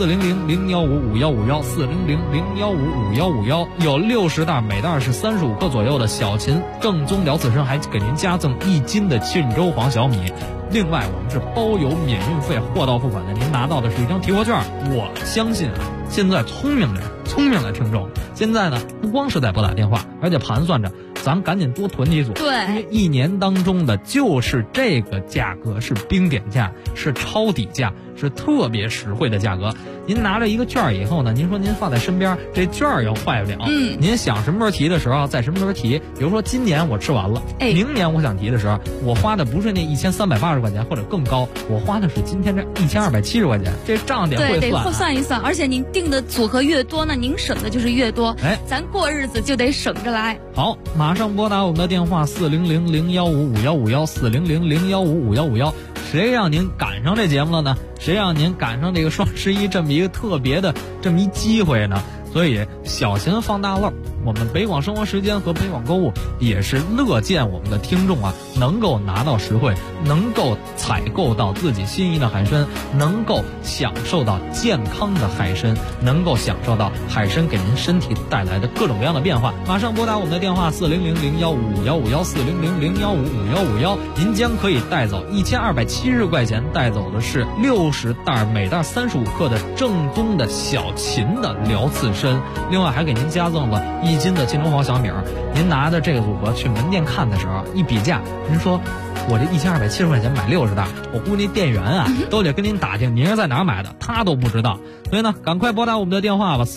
400-015-5151，400-015-5151，有60袋，每袋是35克左右的小秦正宗辽刺参，还给您加赠1斤的沁州黄小米。另外我们是包邮免运费，货到付款的，您拿到的是一张提货券。我相信现在聪明的听众现在呢，不光是在拨打电话，而且盘算着咱赶紧多囤几组， 对， 因为一年当中的就是这个价格是冰点价，是抄底价， 是特别实惠的价格。您拿着一个券儿以后呢，您说您放在身边，这券儿又坏不了。您想什么时候提的时候，在什么时候提。比如说今年我吃完了，明年我想提的时候，我花的不是那1380块钱或者更高，我花的是今天这1270块钱，这账得会算。 对，得算一算。而且您定的组合越多呢，您省的就是越多。咱过日子就得省着来。 好，马上拨打我们的电话400-015-5151，400-015-5151。谁让您赶上这节目了呢？谁让您赶上这个双11这么一个特别的这么一机会呢？所以小钱放大漏，我们北广生活时间和北广购物也是乐见我们的听众啊能够拿到实惠，能够采购到自己心仪的海参，能够享受到健康的海参，能够享受到海参给您身体带来的各种各样的变化。马上拨打我们的电话400-015-5151，400-015-5151，您将可以带走1270块钱，带走的是60袋，每袋35克的正宗的小秦的辽刺参，另外还给您加赠了1斤的金中黄小米。您拿着这个组合去门店看的时候一比价，您说我这1270块钱买60袋，我估计店员啊都得跟您打听您是在哪儿买的，他都不知道。所以呢，赶快拨打我们的电话吧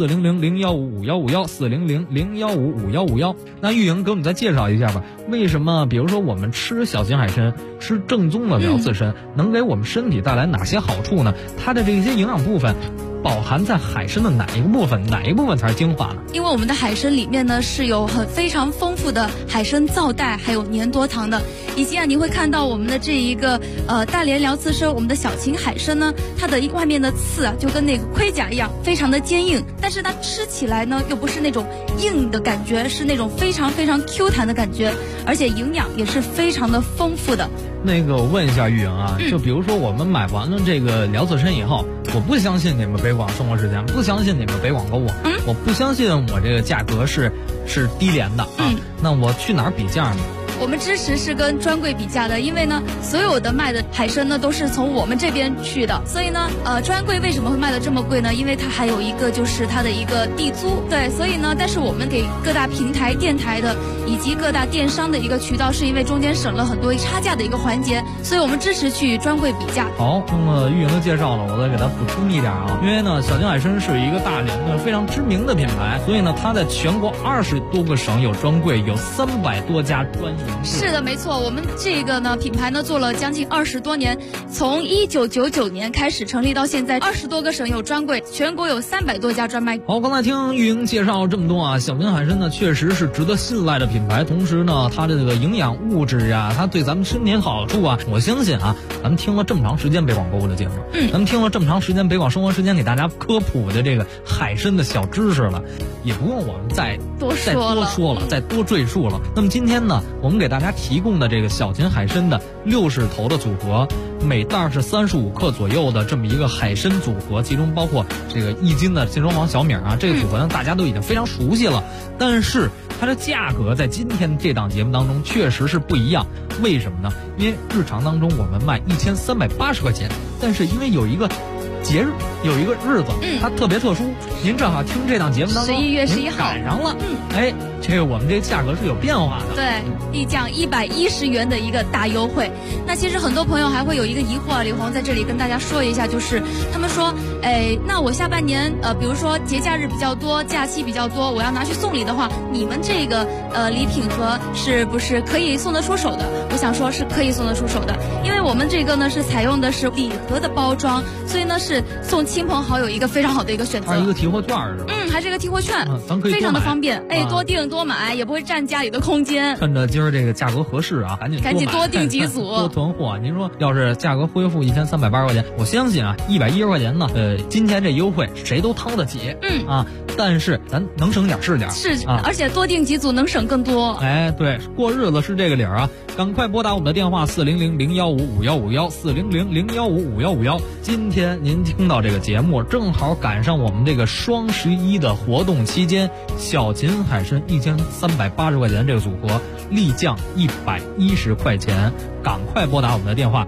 ，400-015-5151，400-015-5151。那玉莹给我们再介绍一下吧，为什么比如说我们吃小型海参，吃正宗的辽刺参，能给我们身体带来哪些好处呢？它的这些营养部分饱含在海参的哪一个部分？哪一部分才是精华呢？ 因为我们的海参里面呢是有非常丰富的海参皂带，还有粘多糖的，以及你会看到我们的这一个大连辽刺参，我们的小秦海参呢，它的外面的刺就跟那个盔甲一样，非常的坚硬，但是它吃起来呢又不是那种硬的感觉，是那种非常非常 Q 弹的感觉，而且营养也是非常的丰富的。 那个我问一下玉莹啊，就比如说我们买完了这个辽刺参以后，我不相信你们北广生活时间，不相信你们北广购物，我不相信我这个价格是低廉的啊，那我去哪儿比价呢？ 我们支持是跟专柜比价的，因为呢，所有的卖的海参呢都是从我们这边去的，所以呢，专柜为什么会卖的这么贵呢？因为它还有一个就是它的一个地租，对，所以呢，但是我们给各大平台、电台的以及各大电商的一个渠道，是因为中间省了很多差价的一个环节，所以我们支持去专柜比价。 好，那么玉莹的介绍呢，我再给它补充一点啊，因为呢，小秦海参是一个大连的非常知名的品牌，所以呢，它在全国20多个省有专柜，有300多家专营。 是的，没错，我们这个呢品牌呢做了将近20多年，从1999年开始成立到现在，20多个省有专柜，全国有300多家专卖。 好，刚才听玉莹介绍这么多啊，小秦海参呢确实是值得信赖的品牌，同时呢，它的这个营养物质啊，它对咱们身体好处啊，我相信啊，咱们听了这么长时间北广购物的节目，咱们听了这么长时间北广生活时间给大家科普的这个海参的小知识了，也不用我们再多说了，再多赘述了。那么今天呢，我们给大家提供的这个小秦海参的60头的组合，每袋是35克左右的这么一个海参组合，其中包括这个1斤的金中黄小米啊，这个组合呢大家都已经非常熟悉了，但是它的价格在今天这档节目当中确实是不一样。为什么呢？因为日常当中我们卖1380块钱，但是因为有一个节日，有一个日子，它特别特殊，您正好听这档节目当中 11月11号赶上了，这个我们这价格是有变化的， 对，立降110元的一个大优惠。那其实很多朋友还会有一个疑惑啊，李红在这里跟大家说一下，就是他们说，那我下半年比如说节假日比较多，假期比较多，我要拿去送礼的话，你们这个礼品盒是不是可以送得出手的？我想说是可以送得出手的，因为我们这个呢是采用的是礼盒的包装，所以呢是送亲朋好友一个非常好的一个选择。 还有一个提货券是吧？ 还是一个提货券， 咱可以非常的方便，多订多买，也不会占家里的空间。 趁着今儿这个价格合适啊，赶紧多订几组， 多囤货。您说要是价格恢复1380块钱，我相信啊，110块钱呢，今天这优惠谁都掏得起，但是咱能省点是点， 而且多订几组能省更多。 对，过日子是这个理儿啊，赶快拨打我们的电话400-015-5151，400-015-5151。今天您听到这个节目，正好赶上我们这个双11的活动期间，小秦海参1380块钱这个组合立降110块钱，赶快拨打我们的电话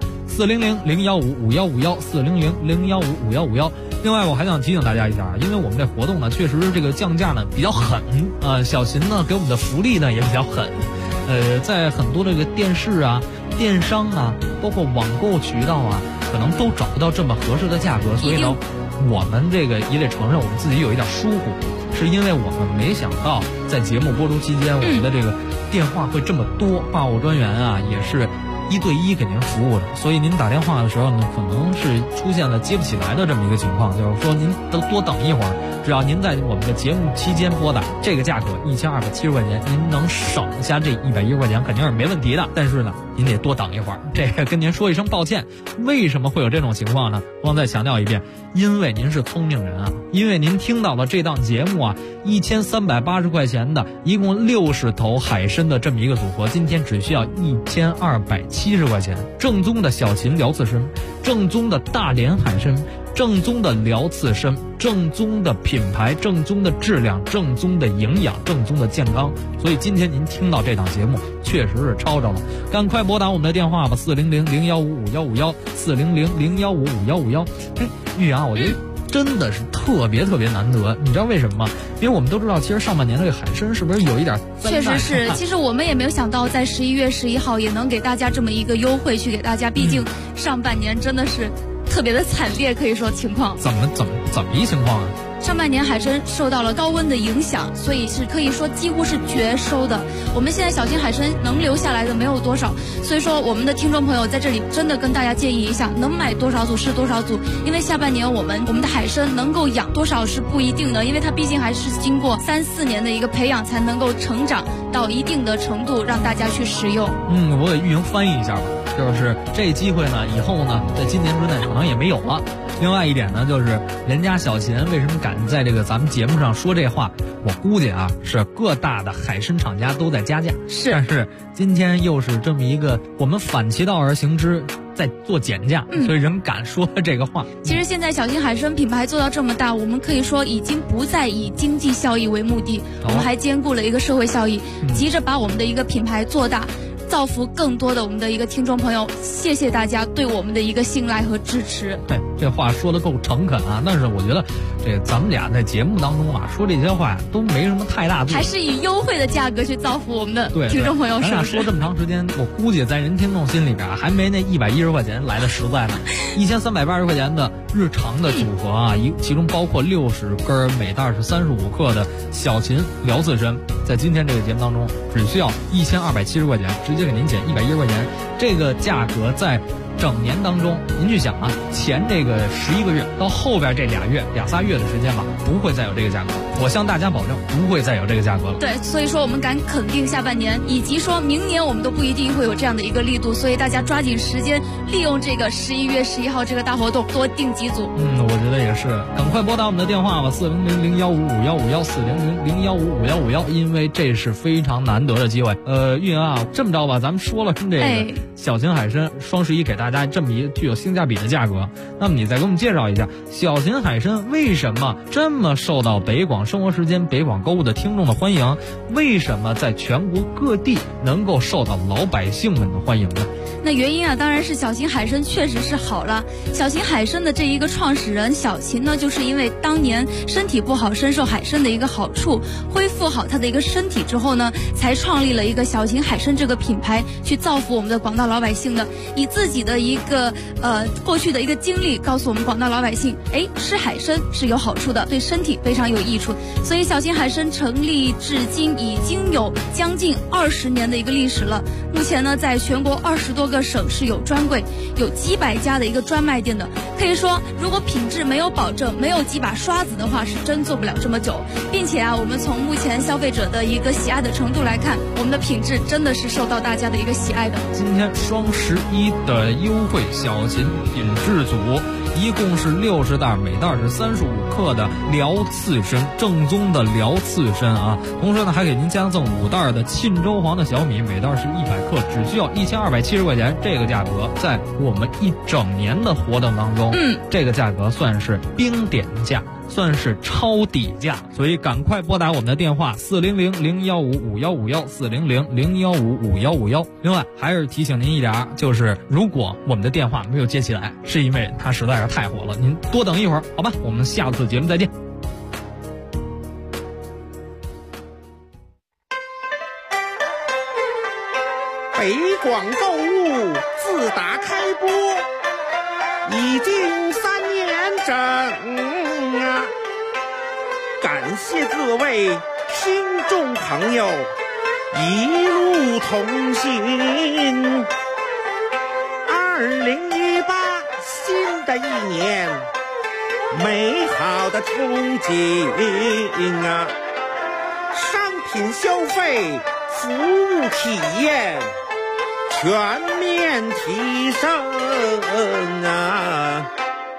400-015-5151，400-015-5151。另外我还想提醒大家一下，因为我们这活动呢确实这个降价呢比较狠，小秦呢给我们的福利呢也比较狠，在很多这个电视啊、电商啊，包括网购渠道啊， 可能都找不到这么合适的价格，所以呢，我们这个也得承认我们自己有一点疏忽，是因为我们没想到在节目播出期间，我们的这个电话会这么多，话务专员啊也是1对1给您服务的，所以您打电话的时候呢，可能是出现了接不起来的这么一个情况，就是说您都多等一会儿，只要您在我们的节目期间拨打，这个价格1270块钱，您能省下这110块钱肯定是没问题的，但是呢，您得多等一会儿，这个跟您说一声抱歉。为什么会有这种情况呢？我再强调一遍，因为您是聪明人啊，因为您听到了这档节目啊，1380块钱的一共60头海参的这么一个组合，今天只需要1270块钱，正宗的小秦辽刺参，正宗的大连海参，正宗的辽刺参，正宗的品牌，正宗的质量，正宗的营养，正宗的健康。所以今天您听到这档节目确实是抄着了，赶快拨打我们的电话吧，400-015-5151，400-015-5151。玉阳，我觉得真的是特别难得，你知道为什么吗？因为我们都知道，其实上半年这个海参是不是有一点确实是，其实我们也没有想到在11月11号也能给大家这么一个优惠去给大家，毕竟上半年真的是特别的惨烈，可以说情况。 怎么一情况啊？ 上半年海参受到了高温的影响，所以是可以说几乎是绝收的。我们现在小秦海参能留下来的没有多少，所以说我们的听众朋友在这里真的跟大家建议一下，能买多少组是多少组，因为下半年我们的海参能够养多少是不一定的，因为它毕竟还是经过3-4年的一个培养才能够成长到一定的程度，让大家去食用。 我给玉莹翻译一下吧，就是这机会呢，以后呢，在今年之内可能也没有了。另外一点呢，就是人家小秦为什么敢在这个咱们节目上说这话，我估计啊，是各大的海参厂家都在加价，但是今天又是这么一个我们反其道而行之，在做减价，所以人敢说这个话。 其实现在小秦海参品牌做到这么大，我们可以说已经不再以经济效益为目的，我们还兼顾了一个社会效益，急着把我们的一个品牌做大，造福更多的我们的一个听众朋友。谢谢大家对我们的一个信赖和支持。 对，这话说得够诚恳啊！但是我觉得这咱们俩在节目当中啊说这些话都没什么太大度， 还是以优惠的价格去造福我们的听众朋友。 咱俩说这么长时间，我估计在人听众心里边还没那110块钱来的实在呢。1380块钱的日常的组合啊，其中包括60根，每袋是35克的小秦辽刺参，在今天这个节目当中只需要1270块钱，直接给您减110块钱。这个价格在整年当中，您去想啊，前这个11个月到后边这2-3月的时间吧，不会再有这个价格。我向大家保证，不会再有这个价格了。 对，所以说我们敢肯定下半年，以及说明年我们都不一定会有这样的一个力度，所以大家抓紧时间，利用这个11月11号这个大活动，多订几组。 我觉得也是，赶快拨打我们的电话吧，400-015-5151，400-015-5151，因为这是非常难得的机会。玉莹啊，这么着吧，咱们说了这个小秦海参双11给大家这么一具有性价比的价格，那么你再给我们介绍一下小秦海参为什么这么受到北广生活时间、北广购物的听众的欢迎？为什么在全国各地能够受到老百姓们的欢迎呢？ 那原因啊，当然是小秦海参确实是好了。小秦海参的这一个创始人小秦呢，就是因为当年身体不好，深受海参的一个好处，恢复好他的一个身体之后呢，才创立了一个小秦海参这个品牌，去造福我们的广大老百姓的。以自己的一个过去的一个经历，告诉我们广大老百姓，吃海参是有好处的，对身体非常有益处。所以小秦海参成立至今已经有将近20年的一个历史了。目前呢，在全国20多个省市有专柜，有几百家的一个专卖店的。可以说，如果品质没有保证，没有几把刷子的话，是真做不了这么久。并且啊，我们从目前消费者的一个喜爱的程度来看，我们的品质真的是受到大家的一个喜爱的。 今天双11的优惠小秦品质组，一共是60袋，每袋是35克的辽刺参，正宗的辽刺参啊。同时呢，还给您加赠5袋的沁州黄的小米，每袋是100克，只需要1270块钱。这个价格在我们一整年的活动当中，这个价格算是冰点价，算是超底价，所以赶快拨打我们的电话400-015-5151，400-015-5151。另外还是提醒您一点，就是如果我们的电话没有接起来，是因为它实在是太火了，您多等一会儿，好吧？我们下次节目再见。 北广购物自打开播， 已经3年整啊！感谢各位听众朋友一路同行。2018新的一年，美好的憧憬啊！商品消费、服务体验全面提升啊！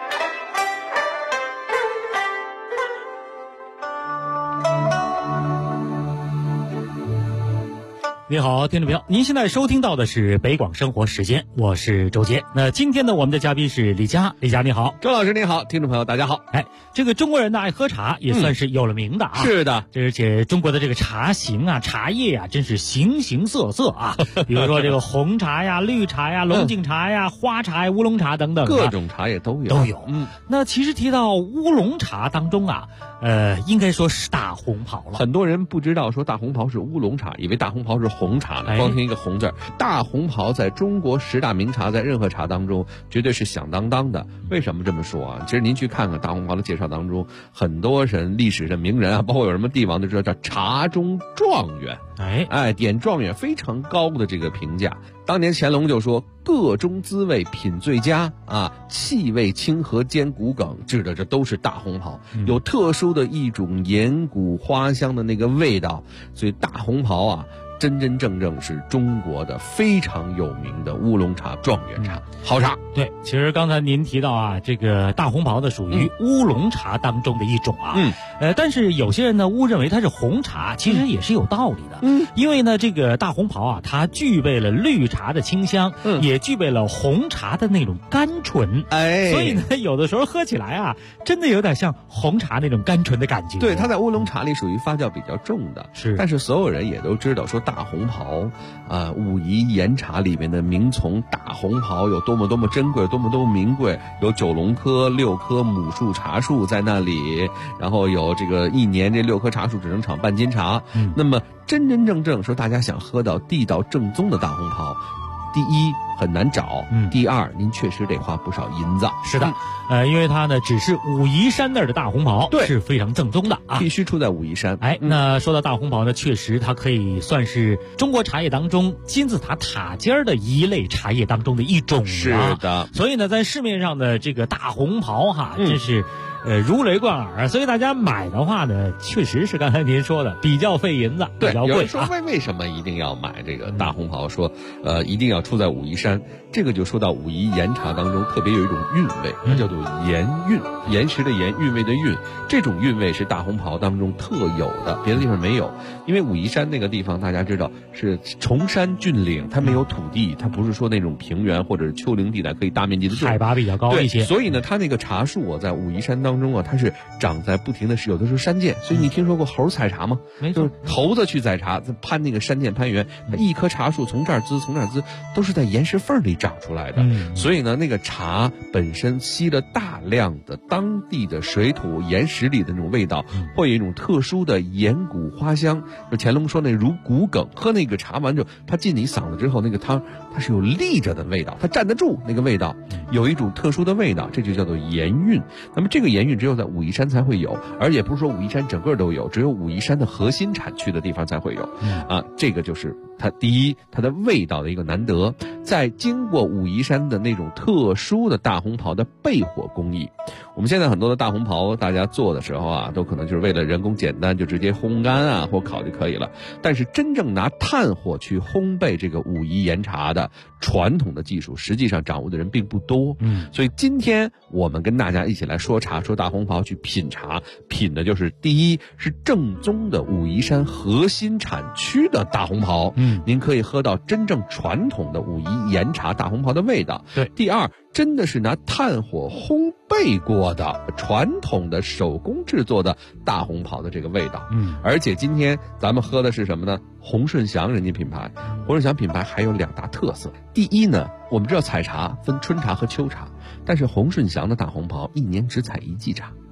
你好，听众朋友，您现在收听到的是北广生活时间，我是周杰。那今天呢，我们的嘉宾是李佳，李佳你好， 周老师你好，听众朋友大家好。 这个中国人呢爱喝茶，也算是有了名的啊。 是的， 而且中国的这个茶型啊、茶叶啊，真是形形色色啊。比如说这个红茶呀、绿茶呀、龙井茶呀、花茶呀、乌龙茶等等， 各种茶叶都有。 那其实提到乌龙茶当中啊，应该说是大红袍了。 很多人不知道说大红袍是乌龙茶，以为大红袍是红茶呢，光听一个红字。大红袍在中国10大名茶，在任何茶当中绝对是响当当的。为什么这么说啊？其实您去看看大红袍的介绍当中，很多人历史的名人啊，包括有什么帝王都知道叫茶中状元。点状元非常高的这个评价。当年乾隆就说个中滋味品最佳啊，气味清和兼骨梗，指的这都是大红袍，有特殊的一种岩谷花香的那个味道。所以大红袍啊，真真正正是中国的非常有名的乌龙茶、状元茶、好茶。 对，其实刚才您提到啊，这个大红袍的属于乌龙茶当中的一种啊。但是有些人呢误认为它是红茶，其实也是有道理的。因为呢这个大红袍啊，它具备了绿茶的清香，也具备了红茶的那种甘醇。所以呢有的时候喝起来啊，真的有点像红茶那种甘醇的感觉。 对，它在乌龙茶里属于发酵比较重的。但是所有人也都知道说大红袍武夷岩茶里面的名丛大红袍有多么多么珍贵，多么多么名贵，有9龙科6棵母树茶树在那里，然后有这个1年这6棵茶树只能产半斤茶。那么真真正正说大家想喝到地道正宗的大红袍，第一很难找，第二您确实得花不少银子。 是的，因为它呢只是武夷山那儿的大红袍， 对， 是非常正宗的啊， 必须出在武夷山。 那说到大红袍呢，确实它可以算是中国茶叶当中金字塔塔尖的一类茶叶当中的一种。 是的， 所以呢，在市面上的这个大红袍哈，真是如雷贯耳。所以大家买的话呢，确实是刚才您说的比较费银子，比较贵。 有人说为什么一定要买这个大红袍？说一定要出在武夷山。这个就说到武夷岩茶当中特别有一种韵味，它叫做岩韵，岩石的岩，韵味的韵。这种韵味是大红袍当中特有的，别的地方没有。因为武夷山那个地方大家知道是崇山峻岭，它没有土地，它不是说那种平原或者是丘陵地带可以大面积的种， 海拔比较高一些。 所以呢，它那个茶树啊，在武夷山当中啊，它是长在不停的有的时候山涧。所以你听说过猴采茶吗？ 没错， 猴子去采茶，攀那个山涧攀援，它一棵茶树从这儿滋从那儿滋，都是在岩石缝里长出来的。所以呢，那个茶本身吸了大量的当地的水土岩石里的那种味道，会有一种特殊的岩谷花香。就乾隆说那如骨梗，喝那个茶完之后，它进你嗓子之后，那个汤它是有立着的味道，它站得住那个味道，有一种特殊的味道，这就叫做岩韵。那么这个岩韵只有在武夷山才会有，而也不是说武夷山整个都有，只有武夷山的核心产区的地方才会有。这个就是它第一，它的味道的一个难得，在经过武夷山的那种特殊的大红袍的焙火工艺。我们现在很多的大红袍大家做的时候啊，都可能就是为了人工简单就直接烘干啊或烤就可以了，但是真正拿炭火去烘焙这个武夷岩茶的传统的技术，实际上掌握的人并不多。所以今天我们跟大家一起来说茶，说大红袍，去品茶，品的就是第一是正宗的武夷山核心产区的大红袍，您可以喝到真正传统的武夷岩茶大红袍的味道。 对， 第二真的是拿炭火烘焙过的传统的手工制作的大红袍的这个味道。而且今天咱们喝的是什么呢？洪顺祥人家品牌。洪顺祥品牌还有2大特色。第一呢，我们知道采茶分春茶和秋茶，但是洪顺祥的大红袍1年只采1季茶。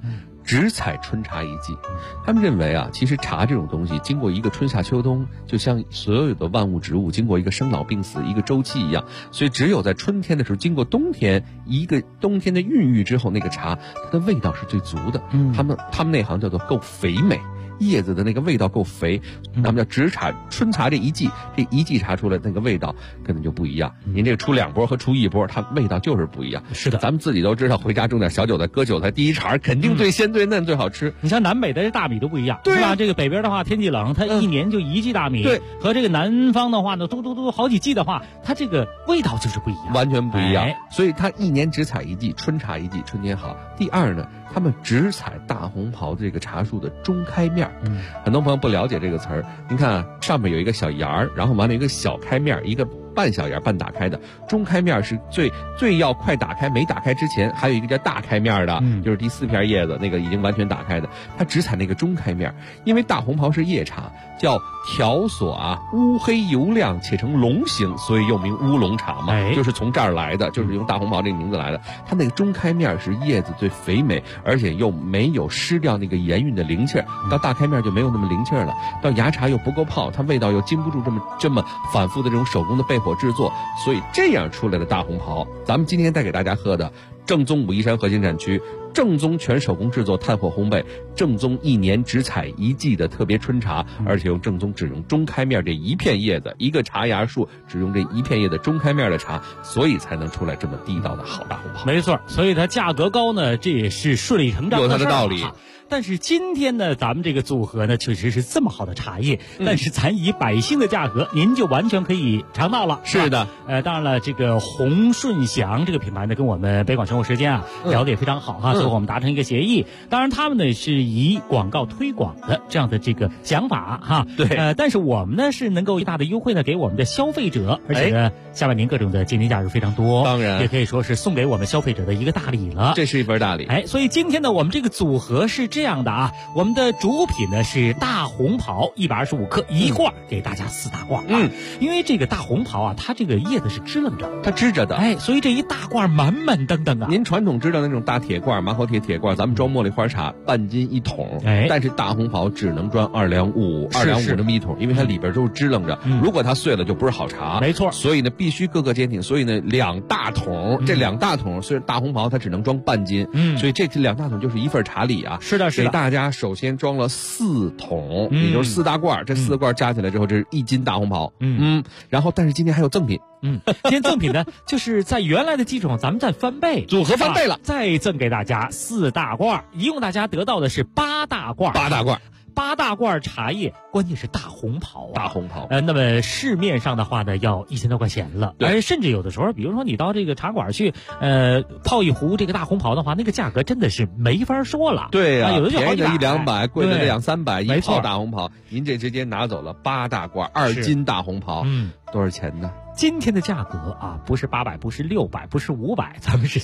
只采春茶一季。他们认为啊，其实茶这种东西经过一个春夏秋冬，就像所有的万物植物经过一个生老病死一个周期一样，所以只有在春天的时候，经过冬天一个冬天的孕育之后，那个茶它的味道是最足的。他们内行叫做够肥美。叶子的那个味道够肥，咱们叫只采春茶这一季茶出来那个味道根本就不一样。您这个出2波和出1波，它味道就是不一样。 是的， 咱们自己都知道，回家种点小韭菜，割韭菜，第一茬肯定最鲜最嫩最好吃。 你像南北的这大米都不一样，对吧？这个北边的话天气冷，它一年就1季大米， 对， 和这个南方的话呢，都好几季的话，它这个味道就是不一样， 完全不一样。所以它一年只采一季，春茶一季，春天好。第二呢，他们只采大红袍这个茶树的中开面。很多朋友不了解这个词儿，您看啊，上面有一个小芽儿，然后完了一个小开面，一个半小芽半打开的，中开面是最要快打开，没打开之前还有一个叫大开面的，就是第4片叶子那个已经完全打开的，它只采那个中开面。因为大红袍是叶茶，叫条索啊乌黑油亮且呈龙形，所以又名乌龙茶嘛，就是从这儿来的，就是用大红袍这个名字来的。它那个中开面是叶子最肥美，而且又没有失掉那个盐韵的灵气儿，到大开面就没有那么灵气儿了，到芽茶又不够泡，它味道又经不住这么反复的这种手工的焙火制作，所以这样出来的大红袍，咱们今天带给大家喝的正宗武夷山核心产区，正宗全手工制作炭火烘焙，正宗一年只采一季的特别春茶，而且用正宗只用中开面这一片叶子，一个茶芽树只用这一片叶子中开面的茶，所以才能出来这么地道的好大红袍。 没错，所以它价格高呢，这也是顺理成章的事儿， 有它的道理。 但是今天呢，咱们这个组合呢，确实是这么好的茶叶，但是咱以百姓的价格，您就完全可以尝到了。 是的， 当然了，这个鸿顺祥这个品牌呢，跟我们北广生活时间啊聊得也非常好哈，最后我们达成一个协议。当然，他们呢是以广告推广的这样的这个想法哈。 对， 但是我们呢是能够最大的优惠呢给我们的消费者，而且呢下半年各种的节年假日非常多， 当然也可以说是送给我们消费者的一个大礼了。 这是一份大礼。 所以今天呢，我们这个组合是这样的啊，我们的主品呢是大红袍125克一罐，给大家4大罐啊。因为这个大红袍啊，它这个叶子是支棱着， 它支着的， 所以这一大罐满满登登啊。 您传统知道那种大铁罐，马口铁罐，咱们装茉莉花茶半斤1桶，但是大红袍只能装2两5那么1桶，因为它里边都是支棱着，如果它碎了就不是好茶。 没错， 所以呢必须各个坚挺，所以呢2大桶，这2大桶虽然大红袍它只能装半斤，所以这2大桶就是一份茶礼啊。 是的， 给大家首先装了4桶，也就是4大罐，这4罐加起来之后，这是1斤大红袍。然后但是今天还有赠品。 今天赠品呢，就是在原来的基础上，咱们再翻倍， 组合翻倍了， 再赠给大家4大罐，一共大家得到的是8大罐。8大罐茶叶，关键是大红袍啊！ 大红袍， 那么市面上的话呢，要1000多块钱了。而甚至有的时候，比如说你到这个茶馆去，泡一壶这个大红袍的话，那个价格真的是没法说了。 对呀， 有的就便宜的100-200，贵的200-300，一泡大红袍，您这直接拿走了8大罐2斤大红袍，多少钱呢？ 今天的价格啊，不是800，不是600，不是500，咱们是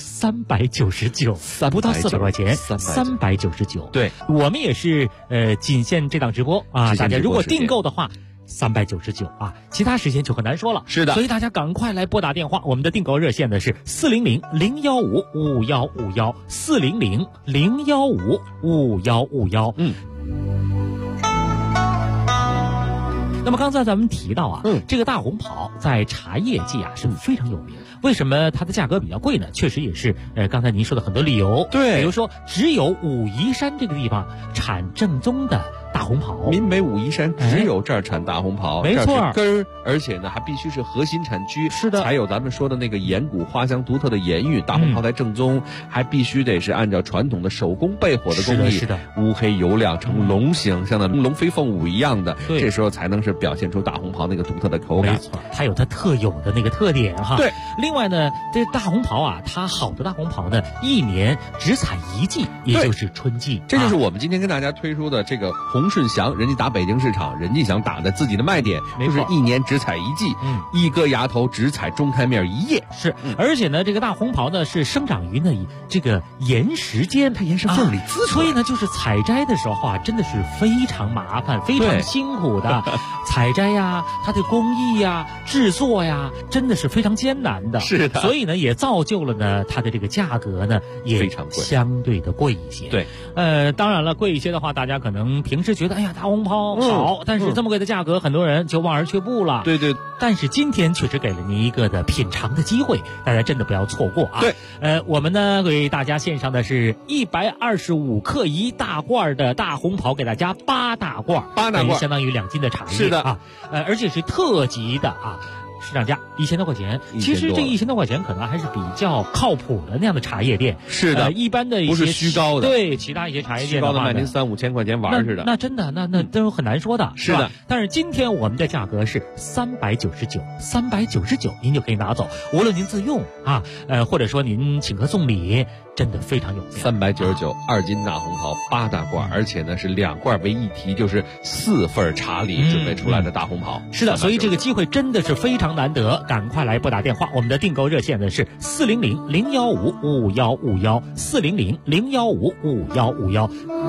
399，不到400块钱，399。 对， 我们也是仅限这档直播啊，大家如果订购的话，399啊，其他时间就很难说了。 是的， 所以大家赶快来拨打电话，我们的订购热线呢是400-015-5151，400-015-5151。那么刚才咱们提到啊，这个大红袍在茶叶界啊是非常有名。为什么它的价格比较贵呢？确实也是刚才您说的很多理由。 对， 比如说只有武夷山这个地方产正宗的大红袍， 闽北武夷山只有这儿产大红袍， 没错， 根儿，而且呢还必须是核心产区， 是的， 才有咱们说的那个岩谷花香独特的盐韵，大红袍才正宗，还必须得是按照传统的手工焙火的工艺， 是的， 乌黑油亮呈龙形，像那龙飞凤舞一样的， 对， 这时候才能是表现出大红袍那个独特的口感。 没错，它有它特有的那个特点哈。 对， 另外呢，这大红袍啊，它好的大红袍呢，一年只采一季，也就是春季。 这就是我们今天跟大家推出的这个鸿鸿顺祥，人家打北京市场，人家想打的自己的卖点，就是一年只采一季，一割芽头只采中开面一叶。 是，而且呢，这个大红袍呢是生长于呢这个岩石间， 它岩石缝里滋出来， 所以呢，就是采摘的时候啊，真的是非常麻烦、非常辛苦的采摘呀，它的工艺呀、制作呀，真的是非常艰难的。 是的， 所以呢，也造就了呢它的这个价格呢也非常贵， 相对的贵一些。 对， 当然了，贵一些的话，大家可能平时觉得哎呀大红袍好，但是这么贵的价格，很多人就望而却步了。 对对， 但是今天确实给了您一个的品尝的机会，大家真的不要错过啊。 对， 我们呢给大家献上的是125克1大罐的大红袍，给大家8大罐 ，8大罐相当于2斤的茶叶。 是的啊，而且是特级的啊。市场价1000多块钱，其实这1000多块钱可能还是比较靠谱的那样的茶叶店。 是的， 一般的一些不是虚高的， 对其他一些茶叶店虚高的卖您3、5千块钱玩似的。 那真的那都很难说的。 是的， 但是今天我们的价格是399，您就可以拿走，无论您自用啊，或者说您请客送礼，真的非常有面。 399，2斤大红袍8大罐，而且呢是2罐为一提，就是4份茶礼准备出来的大红袍。 是的，所以这个机会真的是非常难得，赶快来拨打电话，我们的订购热线呢是400-015-5151，400-015-5151。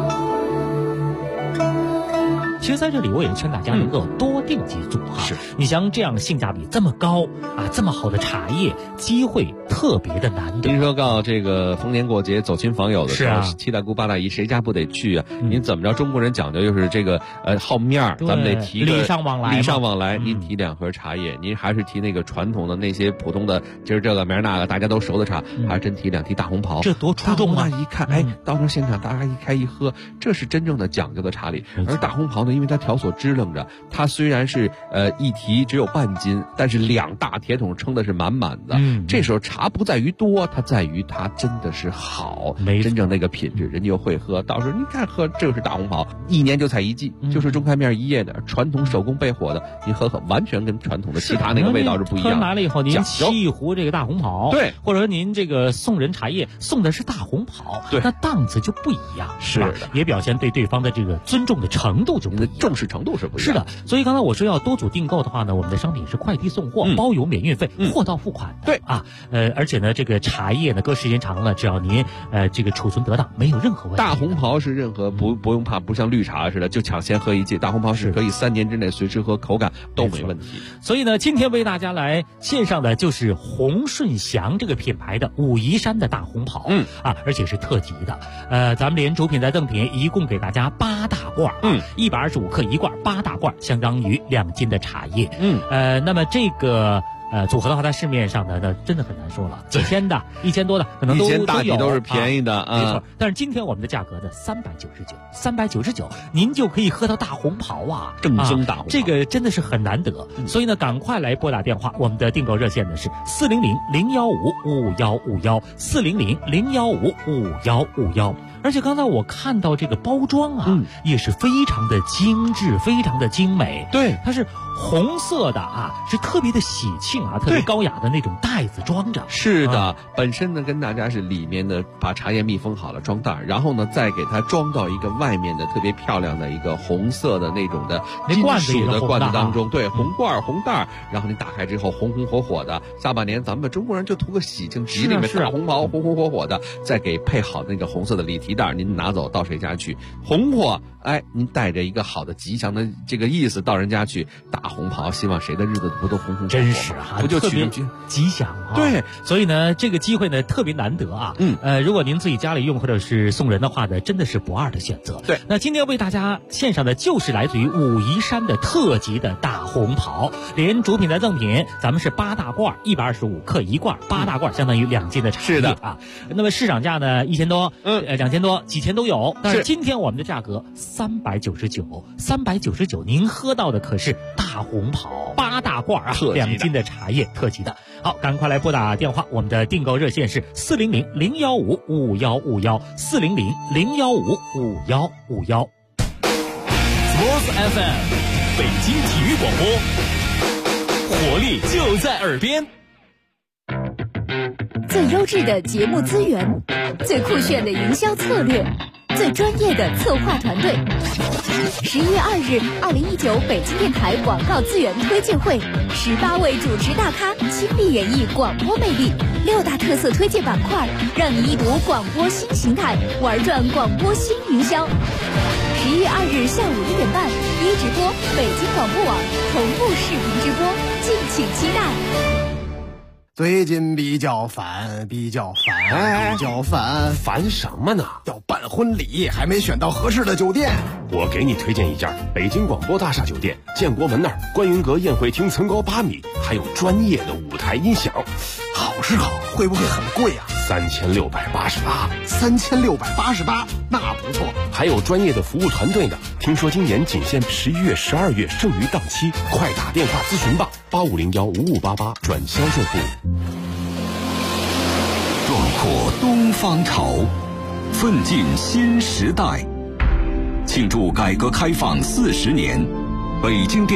其实在这里我也劝大家能够多订几组哈。 是， 你像这样性价比这么高啊，这么好的茶叶，机会特别的难得。 您说到这个逢年过节走亲访友的时候， 是啊七大姑八大姨谁家不得去啊？您怎么着？中国人讲究就是这个好面儿，咱们得提礼尚往来。 礼尚往来，您提2盒茶叶，您还是提那个传统的那些普通的，今儿这个明儿那个大家都熟的茶，还是真提2提大红袍， 这多出众啊！ 一看，到那现场大家一开一喝，这是真正的讲究的茶礼。而大红袍呢，因为它条索支棱着，它虽然是一提只有半斤，但是2大铁桶撑的是满满的。这时候茶不在于多，它在于它真的是好，真正那个品质，人家又会喝。到时候你看喝，这个是大红袍，一年就采一季，就是中开面一叶的传统手工焙火的，您喝完全跟传统的其他那个味道是不一样的。 喝来了以后，您沏一壶这个大红袍， 对， 或者说您这个送人茶叶送的是大红袍， 对， 那档次就不一样， 是吧？也表现对对方的这个尊重的程度就不一样， 重视程度是不一样。 是的，所以刚才我说要多组订购的话呢，我们的商品是快递送货，包邮免运费，货到付款。 对啊，而且呢，这个茶叶呢，搁时间长了，只要您这个储存得当，没有任何问题。 大红袍是任何不用怕，不像绿茶似的就抢先喝一季，大红袍是可以3年之内随时喝，口感都没问题。 所以呢，今天为大家来献上的就是鸿顺祥这个品牌的武夷山的大红袍，而且是特级的。咱们连主品带赠品一共给大家8大罐，125克1罐，8大罐相当于2斤的茶叶。那么这个组合的话，在市面上呢，那真的很难说了，几千的、1000多的，可能都有。 以前大体都是便宜的， 没错。但是今天我们的价格呢，399，您就可以喝到大红袍啊， 正宗大红袍， 这个真的是很难得。所以呢，赶快来拨打电话，我们的订购热线呢是400-015-5151，400-015-5151。而且刚才我看到这个包装啊，也是非常的精致，非常的精美。 对， 它是红色的啊，是特别的喜庆啊，特别高雅的那种袋子装着。 是的，本身呢跟大家是里面的把茶叶密封好了装袋，然后呢再给它装到一个外面的特别漂亮的一个红色的那种的金属的罐子当中。对，红罐红袋，然后你打开之后红红火火的。下半年咱们中国人就图个喜庆，吉利，大红袍红红火火的，再给配好那个红色的里提袋，您拿走到谁家去，红火，您带着一个好的吉祥的这个意思到人家去，大红袍，希望谁的日子不都红红火火？ 真是啊， 不就特别吉祥啊！ 对， 所以呢，这个机会呢特别难得啊。如果您自己家里用或者是送人的话呢，真的是不二的选择。 对， 那今天为大家献上的就是来自于武夷山的特级的大红袍，连主品带赠品，咱们是8大罐，125克1罐，8大罐相当于2斤的茶叶。 是的啊。那么市场价呢1000多，2000多，几千都有。但是今天我们的价格399，您喝到的可是大红袍8大罐啊，2斤的茶叶，特级的。好，赶快来拨打电话，我们的订购热线是400-015-5151，400-015-5151。 Sports FM， 北京体育广播，活力就在耳边。 最优质的节目资源，最酷炫的营销策略， 最专业的策划团队。11月2日，2019北京电台广告资源推介会，18位主持大咖倾力演绎广播魅力，6大特色推介板块，让你一睹广播新形态，玩转广播新营销。11月2日下午1点半，一直播北京广播网同步视频直播，敬请期待。 最近比较烦， 烦什么呢？ 要办婚礼，还没选到合适的酒店。 我给你推荐一家北京广播大厦酒店，建国门那儿观云阁宴会厅层高8米，还有专业的舞台音响。 好是好，会不会很贵啊 ？3688， 那不错。 还有专业的服务团队呢。听说今年仅限11月、12月剩余档期，快打电话咨询吧，85015588转销售部。 壮阔东方潮，奋进新时代，庆祝改革开放40年，北京电